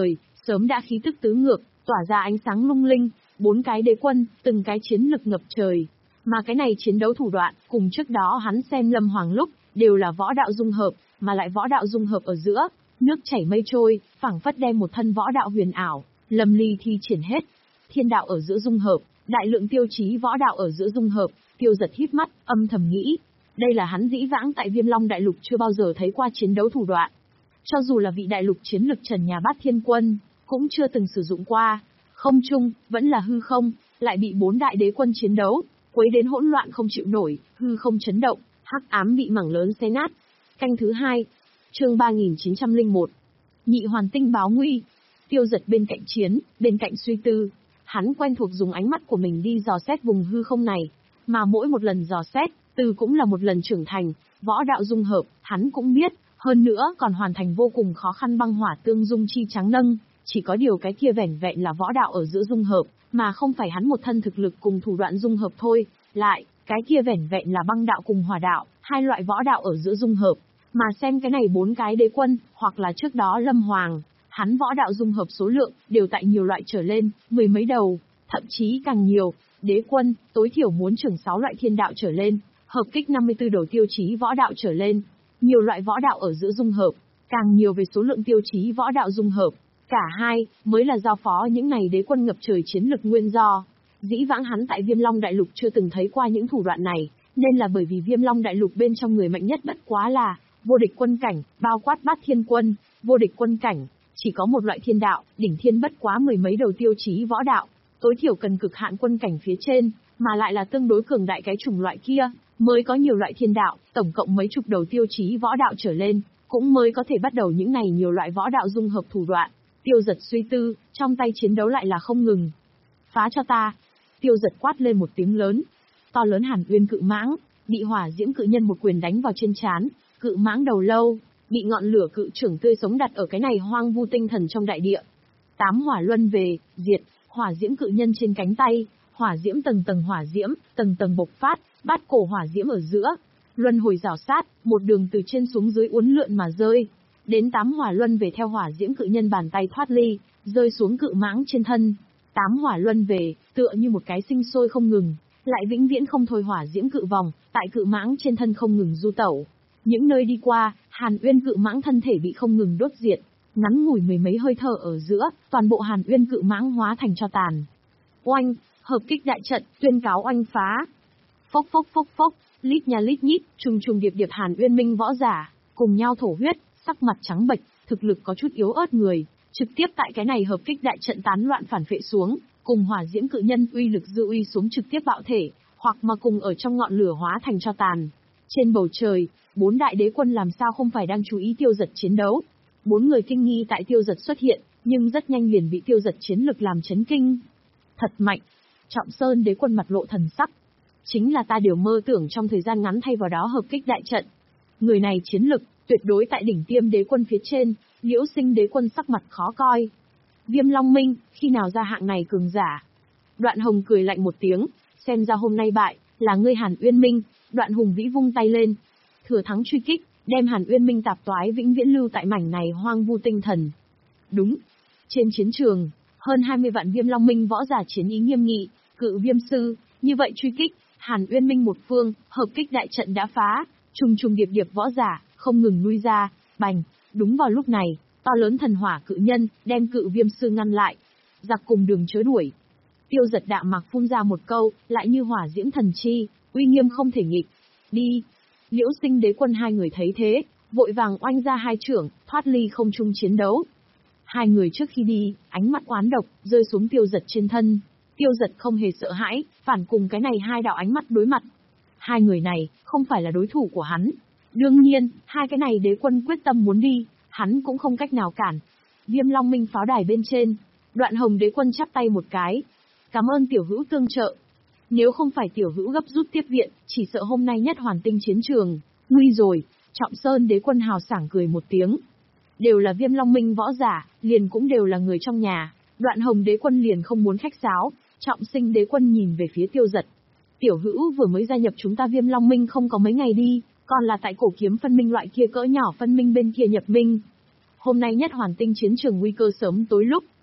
sớm đã khí tức tứ ngược, tỏa ra ánh sáng lung linh, bốn cái đế quân, từng cái chiến lực ngập trời. Mà cái này chiến đấu thủ đoạn, cùng trước đó hắn xem Lâm Hoàng lúc, đều là võ đạo dung hợp, mà lại võ đạo dung hợp ở giữa, nước chảy mây trôi, phảng phất đem một thân võ đạo huyền ảo, Lâm Ly thi triển hết. Thiên đạo ở giữa dung hợp, đại lượng tiêu chí võ đạo ở giữa dung hợp, Tiêu Giật híp mắt, âm thầm nghĩ. Đây là hắn dĩ vãng tại Viêm Long Đại Lục chưa bao giờ thấy qua chiến đấu thủ đoạn. Cho dù là vị đại lục chiến lực Trần Nhà Bát Thiên Quân, cũng chưa từng sử dụng qua. Không trung, vẫn là hư không, lại bị bốn đại đế quân chiến đấu, quấy đến hỗn loạn không chịu nổi, hư không chấn động, hắc ám bị mảng lớn xé nát. Canh thứ hai, chương ba nghìn chín trăm lẻ một. Nhị hoàn tinh báo nguy. Tiêu Giật bên cạnh chiến, bên cạnh suy tư. Hắn quen thuộc dùng ánh mắt của mình đi dò xét vùng hư không này, mà mỗi một lần dò xét, từ cũng là một lần trưởng thành, võ đạo dung hợp, hắn cũng biết, hơn nữa còn hoàn thành vô cùng khó khăn băng hỏa tương dung chi trắng nâng, chỉ có điều cái kia vẻn vẹn là võ đạo ở giữa dung hợp, mà không phải hắn một thân thực lực cùng thủ đoạn dung hợp thôi, lại, cái kia vẻn vẹn là băng đạo cùng hỏa đạo, hai loại võ đạo ở giữa dung hợp, mà xem cái này bốn cái đế quân, hoặc là trước đó Lâm Hoàng, hắn võ đạo dung hợp số lượng, đều tại nhiều loại trở lên, mười mấy đầu, thậm chí càng nhiều, đế quân, tối thiểu muốn trưởng sáu loại thiên đạo trở lên, hợp kích năm mươi tư đầu tiêu chí võ đạo trở lên, nhiều loại võ đạo ở giữa dung hợp, càng nhiều về số lượng tiêu chí võ đạo dung hợp, cả hai, mới là giao phó những này đế quân ngập trời chiến lực nguyên do. Dĩ vãng hắn tại Viêm Long Đại Lục chưa từng thấy qua những thủ đoạn này, nên là bởi vì Viêm Long Đại Lục bên trong người mạnh nhất bất quá là vô địch quân cảnh, bao quát Bát Thiên Quân, vô địch quân cảnh, chỉ có một loại thiên đạo, đỉnh thiên bất quá mười mấy đầu tiêu chí võ đạo, tối thiểu cần cực hạn quân cảnh phía trên, mà lại là tương đối cường đại cái chủng loại kia, mới có nhiều loại thiên đạo, tổng cộng mấy chục đầu tiêu chí võ đạo trở lên, cũng mới có thể bắt đầu những này nhiều loại võ đạo dung hợp thủ đoạn. Tiêu Giật suy tư, trong tay chiến đấu lại là không ngừng. Phá cho ta! Tiêu Giật quát lên một tiếng lớn. To lớn Hàn Uyên cự mãng, bị hỏa diễm cự nhân một quyền đánh vào trên trán, cự mãng đầu lâu, bị ngọn lửa cự trưởng tươi sống đặt ở cái này hoang vu tinh thần trong đại địa. Tám hỏa luân về, diệt, hỏa diễm cự nhân trên cánh tay, hỏa diễm tầng tầng hỏa diễm, tầng tầng bộc phát, bát cổ hỏa diễm ở giữa, luân hồi rào sát, một đường từ trên xuống dưới uốn lượn mà rơi. Đến tám hỏa luân về theo hỏa diễm cự nhân bàn tay thoát ly, rơi xuống cự mãng trên thân. Tám hỏa luân về, tựa như một cái sinh sôi không ngừng, lại vĩnh viễn không thôi hỏa diễm cự vòng, tại cự mãng trên thân không ngừng du tẩu. Những nơi đi qua, Hàn Uyên cự mãng thân thể bị không ngừng đốt diệt, ngắn ngủi mười mấy hơi thở ở giữa, toàn bộ Hàn Uyên cự mãng hóa thành tro tàn. Oanh, hợp kích đại trận, tuyên cáo oanh phá. Phốc phốc phốc phốc, lít nha lít nhít, trùng trùng điệp điệp Hàn Uyên minh võ giả, cùng nhau thổ huyết, sắc mặt trắng bệch, thực lực có chút yếu ớt người, trực tiếp tại cái này hợp kích đại trận tán loạn phản phệ xuống, cùng hỏa diễm cự nhân uy lực dư uy xuống trực tiếp bạo thể, hoặc mà cùng ở trong ngọn lửa hóa thành tro tàn. Trên bầu trời, bốn đại đế quân làm sao không phải đang chú ý Tiêu Giật chiến đấu. Bốn người kinh nghi tại Tiêu Giật xuất hiện, nhưng rất nhanh liền bị Tiêu Giật chiến lực làm chấn kinh. Thật mạnh. Trọng Sơn đế quân mặt lộ thần sắc. Chính là ta đều mơ tưởng trong thời gian ngắn thay vào đó hợp kích đại trận. Người này chiến lực, tuyệt đối tại đỉnh tiêm đế quân phía trên, Liễu Sinh đế quân sắc mặt khó coi. Viêm Long Minh, khi nào ra hạng này cường giả? Đoạn Hồng cười lạnh một tiếng, xem ra hôm nay bại, là ngươi Hàn Uyên Minh. Đoạn Hùng vĩ vung tay lên, thừa thắng truy kích, đem Hàn Uyên Minh tạp toái vĩnh viễn lưu tại mảnh này hoang vu tinh thần. Đúng. Trên chiến trường, hơn hai mươi vạn Viêm Long Minh võ giả chiến ý nghiêm nghị, cự viêm sư, như vậy truy kích, Hàn Uyên Minh một phương, hợp kích đại trận đã phá, trùng trùng điệp điệp võ giả, không ngừng lui ra, bành, đúng vào lúc này, to lớn thần hỏa cự nhân, đem cự viêm sư ngăn lại, giặc cùng đường chớ đuổi. Tiêu Giật đạm mạc phun ra một câu, lại như hỏa diễm thần chi, uy nghiêm không thể nghịch. Đi. Liễu Sinh đế quân hai người thấy thế, vội vàng oanh ra hai chưởng, thoát ly không trung chiến đấu. Hai người trước khi đi, ánh mắt oán độc, rơi xuống Tiêu Giật trên thân. Tiêu Giật không hề sợ hãi, phản cùng cái này hai đạo ánh mắt đối mặt. Hai người này, không phải là đối thủ của hắn. Đương nhiên, hai cái này đế quân quyết tâm muốn đi, hắn cũng không cách nào cản. Viêm Long Minh pháo đài bên trên, Đoạn Hồng đế quân chắp tay một cái. Cảm ơn tiểu hữu tương trợ. Nếu không phải tiểu hữu gấp rút tiếp viện, chỉ sợ hôm nay nhất hoàn tinh chiến trường, nguy rồi. Trọng Sơn đế quân hào sảng cười một tiếng. Đều là Viêm Long Minh võ giả, liền cũng đều là người trong nhà. Đoạn Hồng đế quân liền không muốn khách sáo. Trọng Sinh đế quân nhìn về phía Tiêu Giật. Tiểu hữu vừa mới gia nhập chúng ta Viêm Long Minh không có mấy ngày đi, còn là tại cổ kiếm phân minh loại kia cỡ nhỏ phân minh bên kia nhập minh. Hôm nay nhất hoàn tinh chiến trường nguy cơ sớm tối lúc,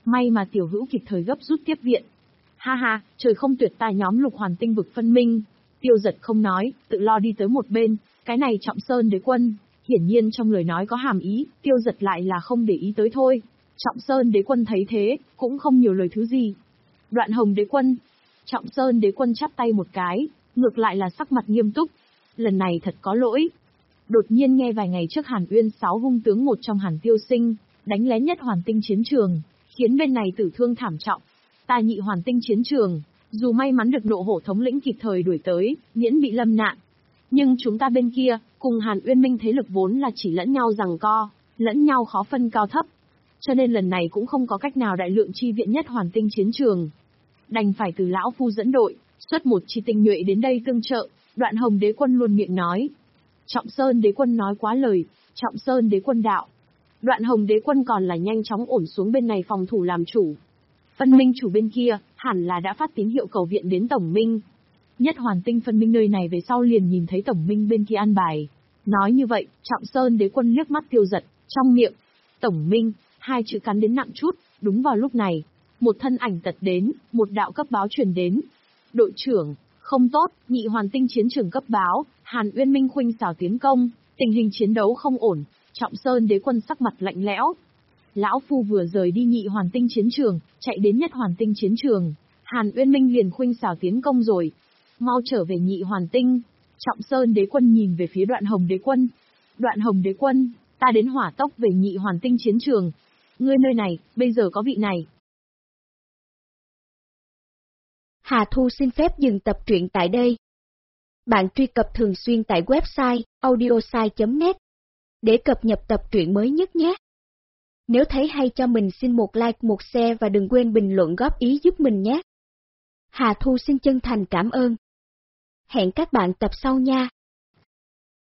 May mà tiểu hữu kịp thời gấp rút tiếp viện. Ha ha, trời không tuyệt ta nhóm lục hoàn tinh vực phân minh. Tiêu Giật không nói, tự lo đi tới một bên, cái này Trọng Sơn Đế Quân, hiển nhiên trong lời nói có hàm ý, Tiêu Giật lại là không để ý tới thôi. Trọng Sơn Đế Quân thấy thế, cũng không nhiều lời thứ gì. Đoạn Hồng Đế Quân. Trọng Sơn Đế Quân chắp tay một cái, ngược lại là sắc mặt nghiêm túc. Lần này thật có lỗi. Đột nhiên nghe vài ngày trước Hàn Uyên sáu hung tướng một trong Hàn Tiêu Sinh, đánh lén nhất hoàn tinh chiến trường, khiến bên này tử thương thảm trọng. Ta nhị hoàn tinh chiến trường, dù may mắn được Nộ Hổ thống lĩnh kịp thời đuổi tới, miễn bị lâm nạn. Nhưng chúng ta bên kia, cùng Hàn Uyên Minh thế lực vốn là chỉ lẫn nhau giằng co, lẫn nhau khó phân cao thấp. Cho nên lần này cũng không có cách nào đại lượng chi viện nhất hoàn tinh chiến trường. Đành phải từ lão phu dẫn đội, xuất một chi tinh nhuệ đến đây tương trợ. Đoạn Hồng Đế Quân luôn miệng nói. Trọng Sơn Đế Quân nói quá lời, Trọng Sơn Đế Quân đạo. Đoạn Hồng Đế Quân còn là nhanh chóng ổn xuống bên này phòng thủ làm chủ. Phân minh chủ bên kia, hẳn là đã phát tín hiệu cầu viện đến Tổng Minh. Nhất hoàn tinh phân minh nơi này về sau liền nhìn thấy Tổng Minh bên kia an bài. Nói như vậy, Trọng Sơn Đế Quân liếc mắt Tiêu Giật, trong miệng. Tổng Minh, hai chữ cắn đến nặng chút, đúng vào lúc này. Một thân ảnh tật đến, một đạo cấp báo truyền đến. Đội trưởng, không tốt, nhị hoàn tinh chiến trường cấp báo, Hàn Uyên Minh khuynh xảo tiến công, tình hình chiến đấu không ổn. Trọng Sơn Đế Quân sắc mặt lạnh lẽo. Lão phu vừa rời đi nhị hoàn tinh chiến trường, chạy đến nhất hoàn tinh chiến trường, Hàn Uyên Minh liền khuynh xảo tiến công rồi. Mau trở về nhị hoàn tinh. Trọng Sơn Đế Quân nhìn về phía Đoạn Hồng Đế Quân. Đoạn Hồng Đế Quân, ta đến hỏa tốc về nhị hoàn tinh chiến trường. Ngươi nơi này, bây giờ có vị này. Hà Thu xin phép dừng tập truyện tại đây. Bạn truy cập thường xuyên tại website audiosai chấm net để cập nhật tập truyện mới nhất nhé. Nếu thấy hay cho mình xin một like, một share và đừng quên bình luận góp ý giúp mình nhé. Hà Thu xin chân thành cảm ơn. Hẹn các bạn tập sau nha.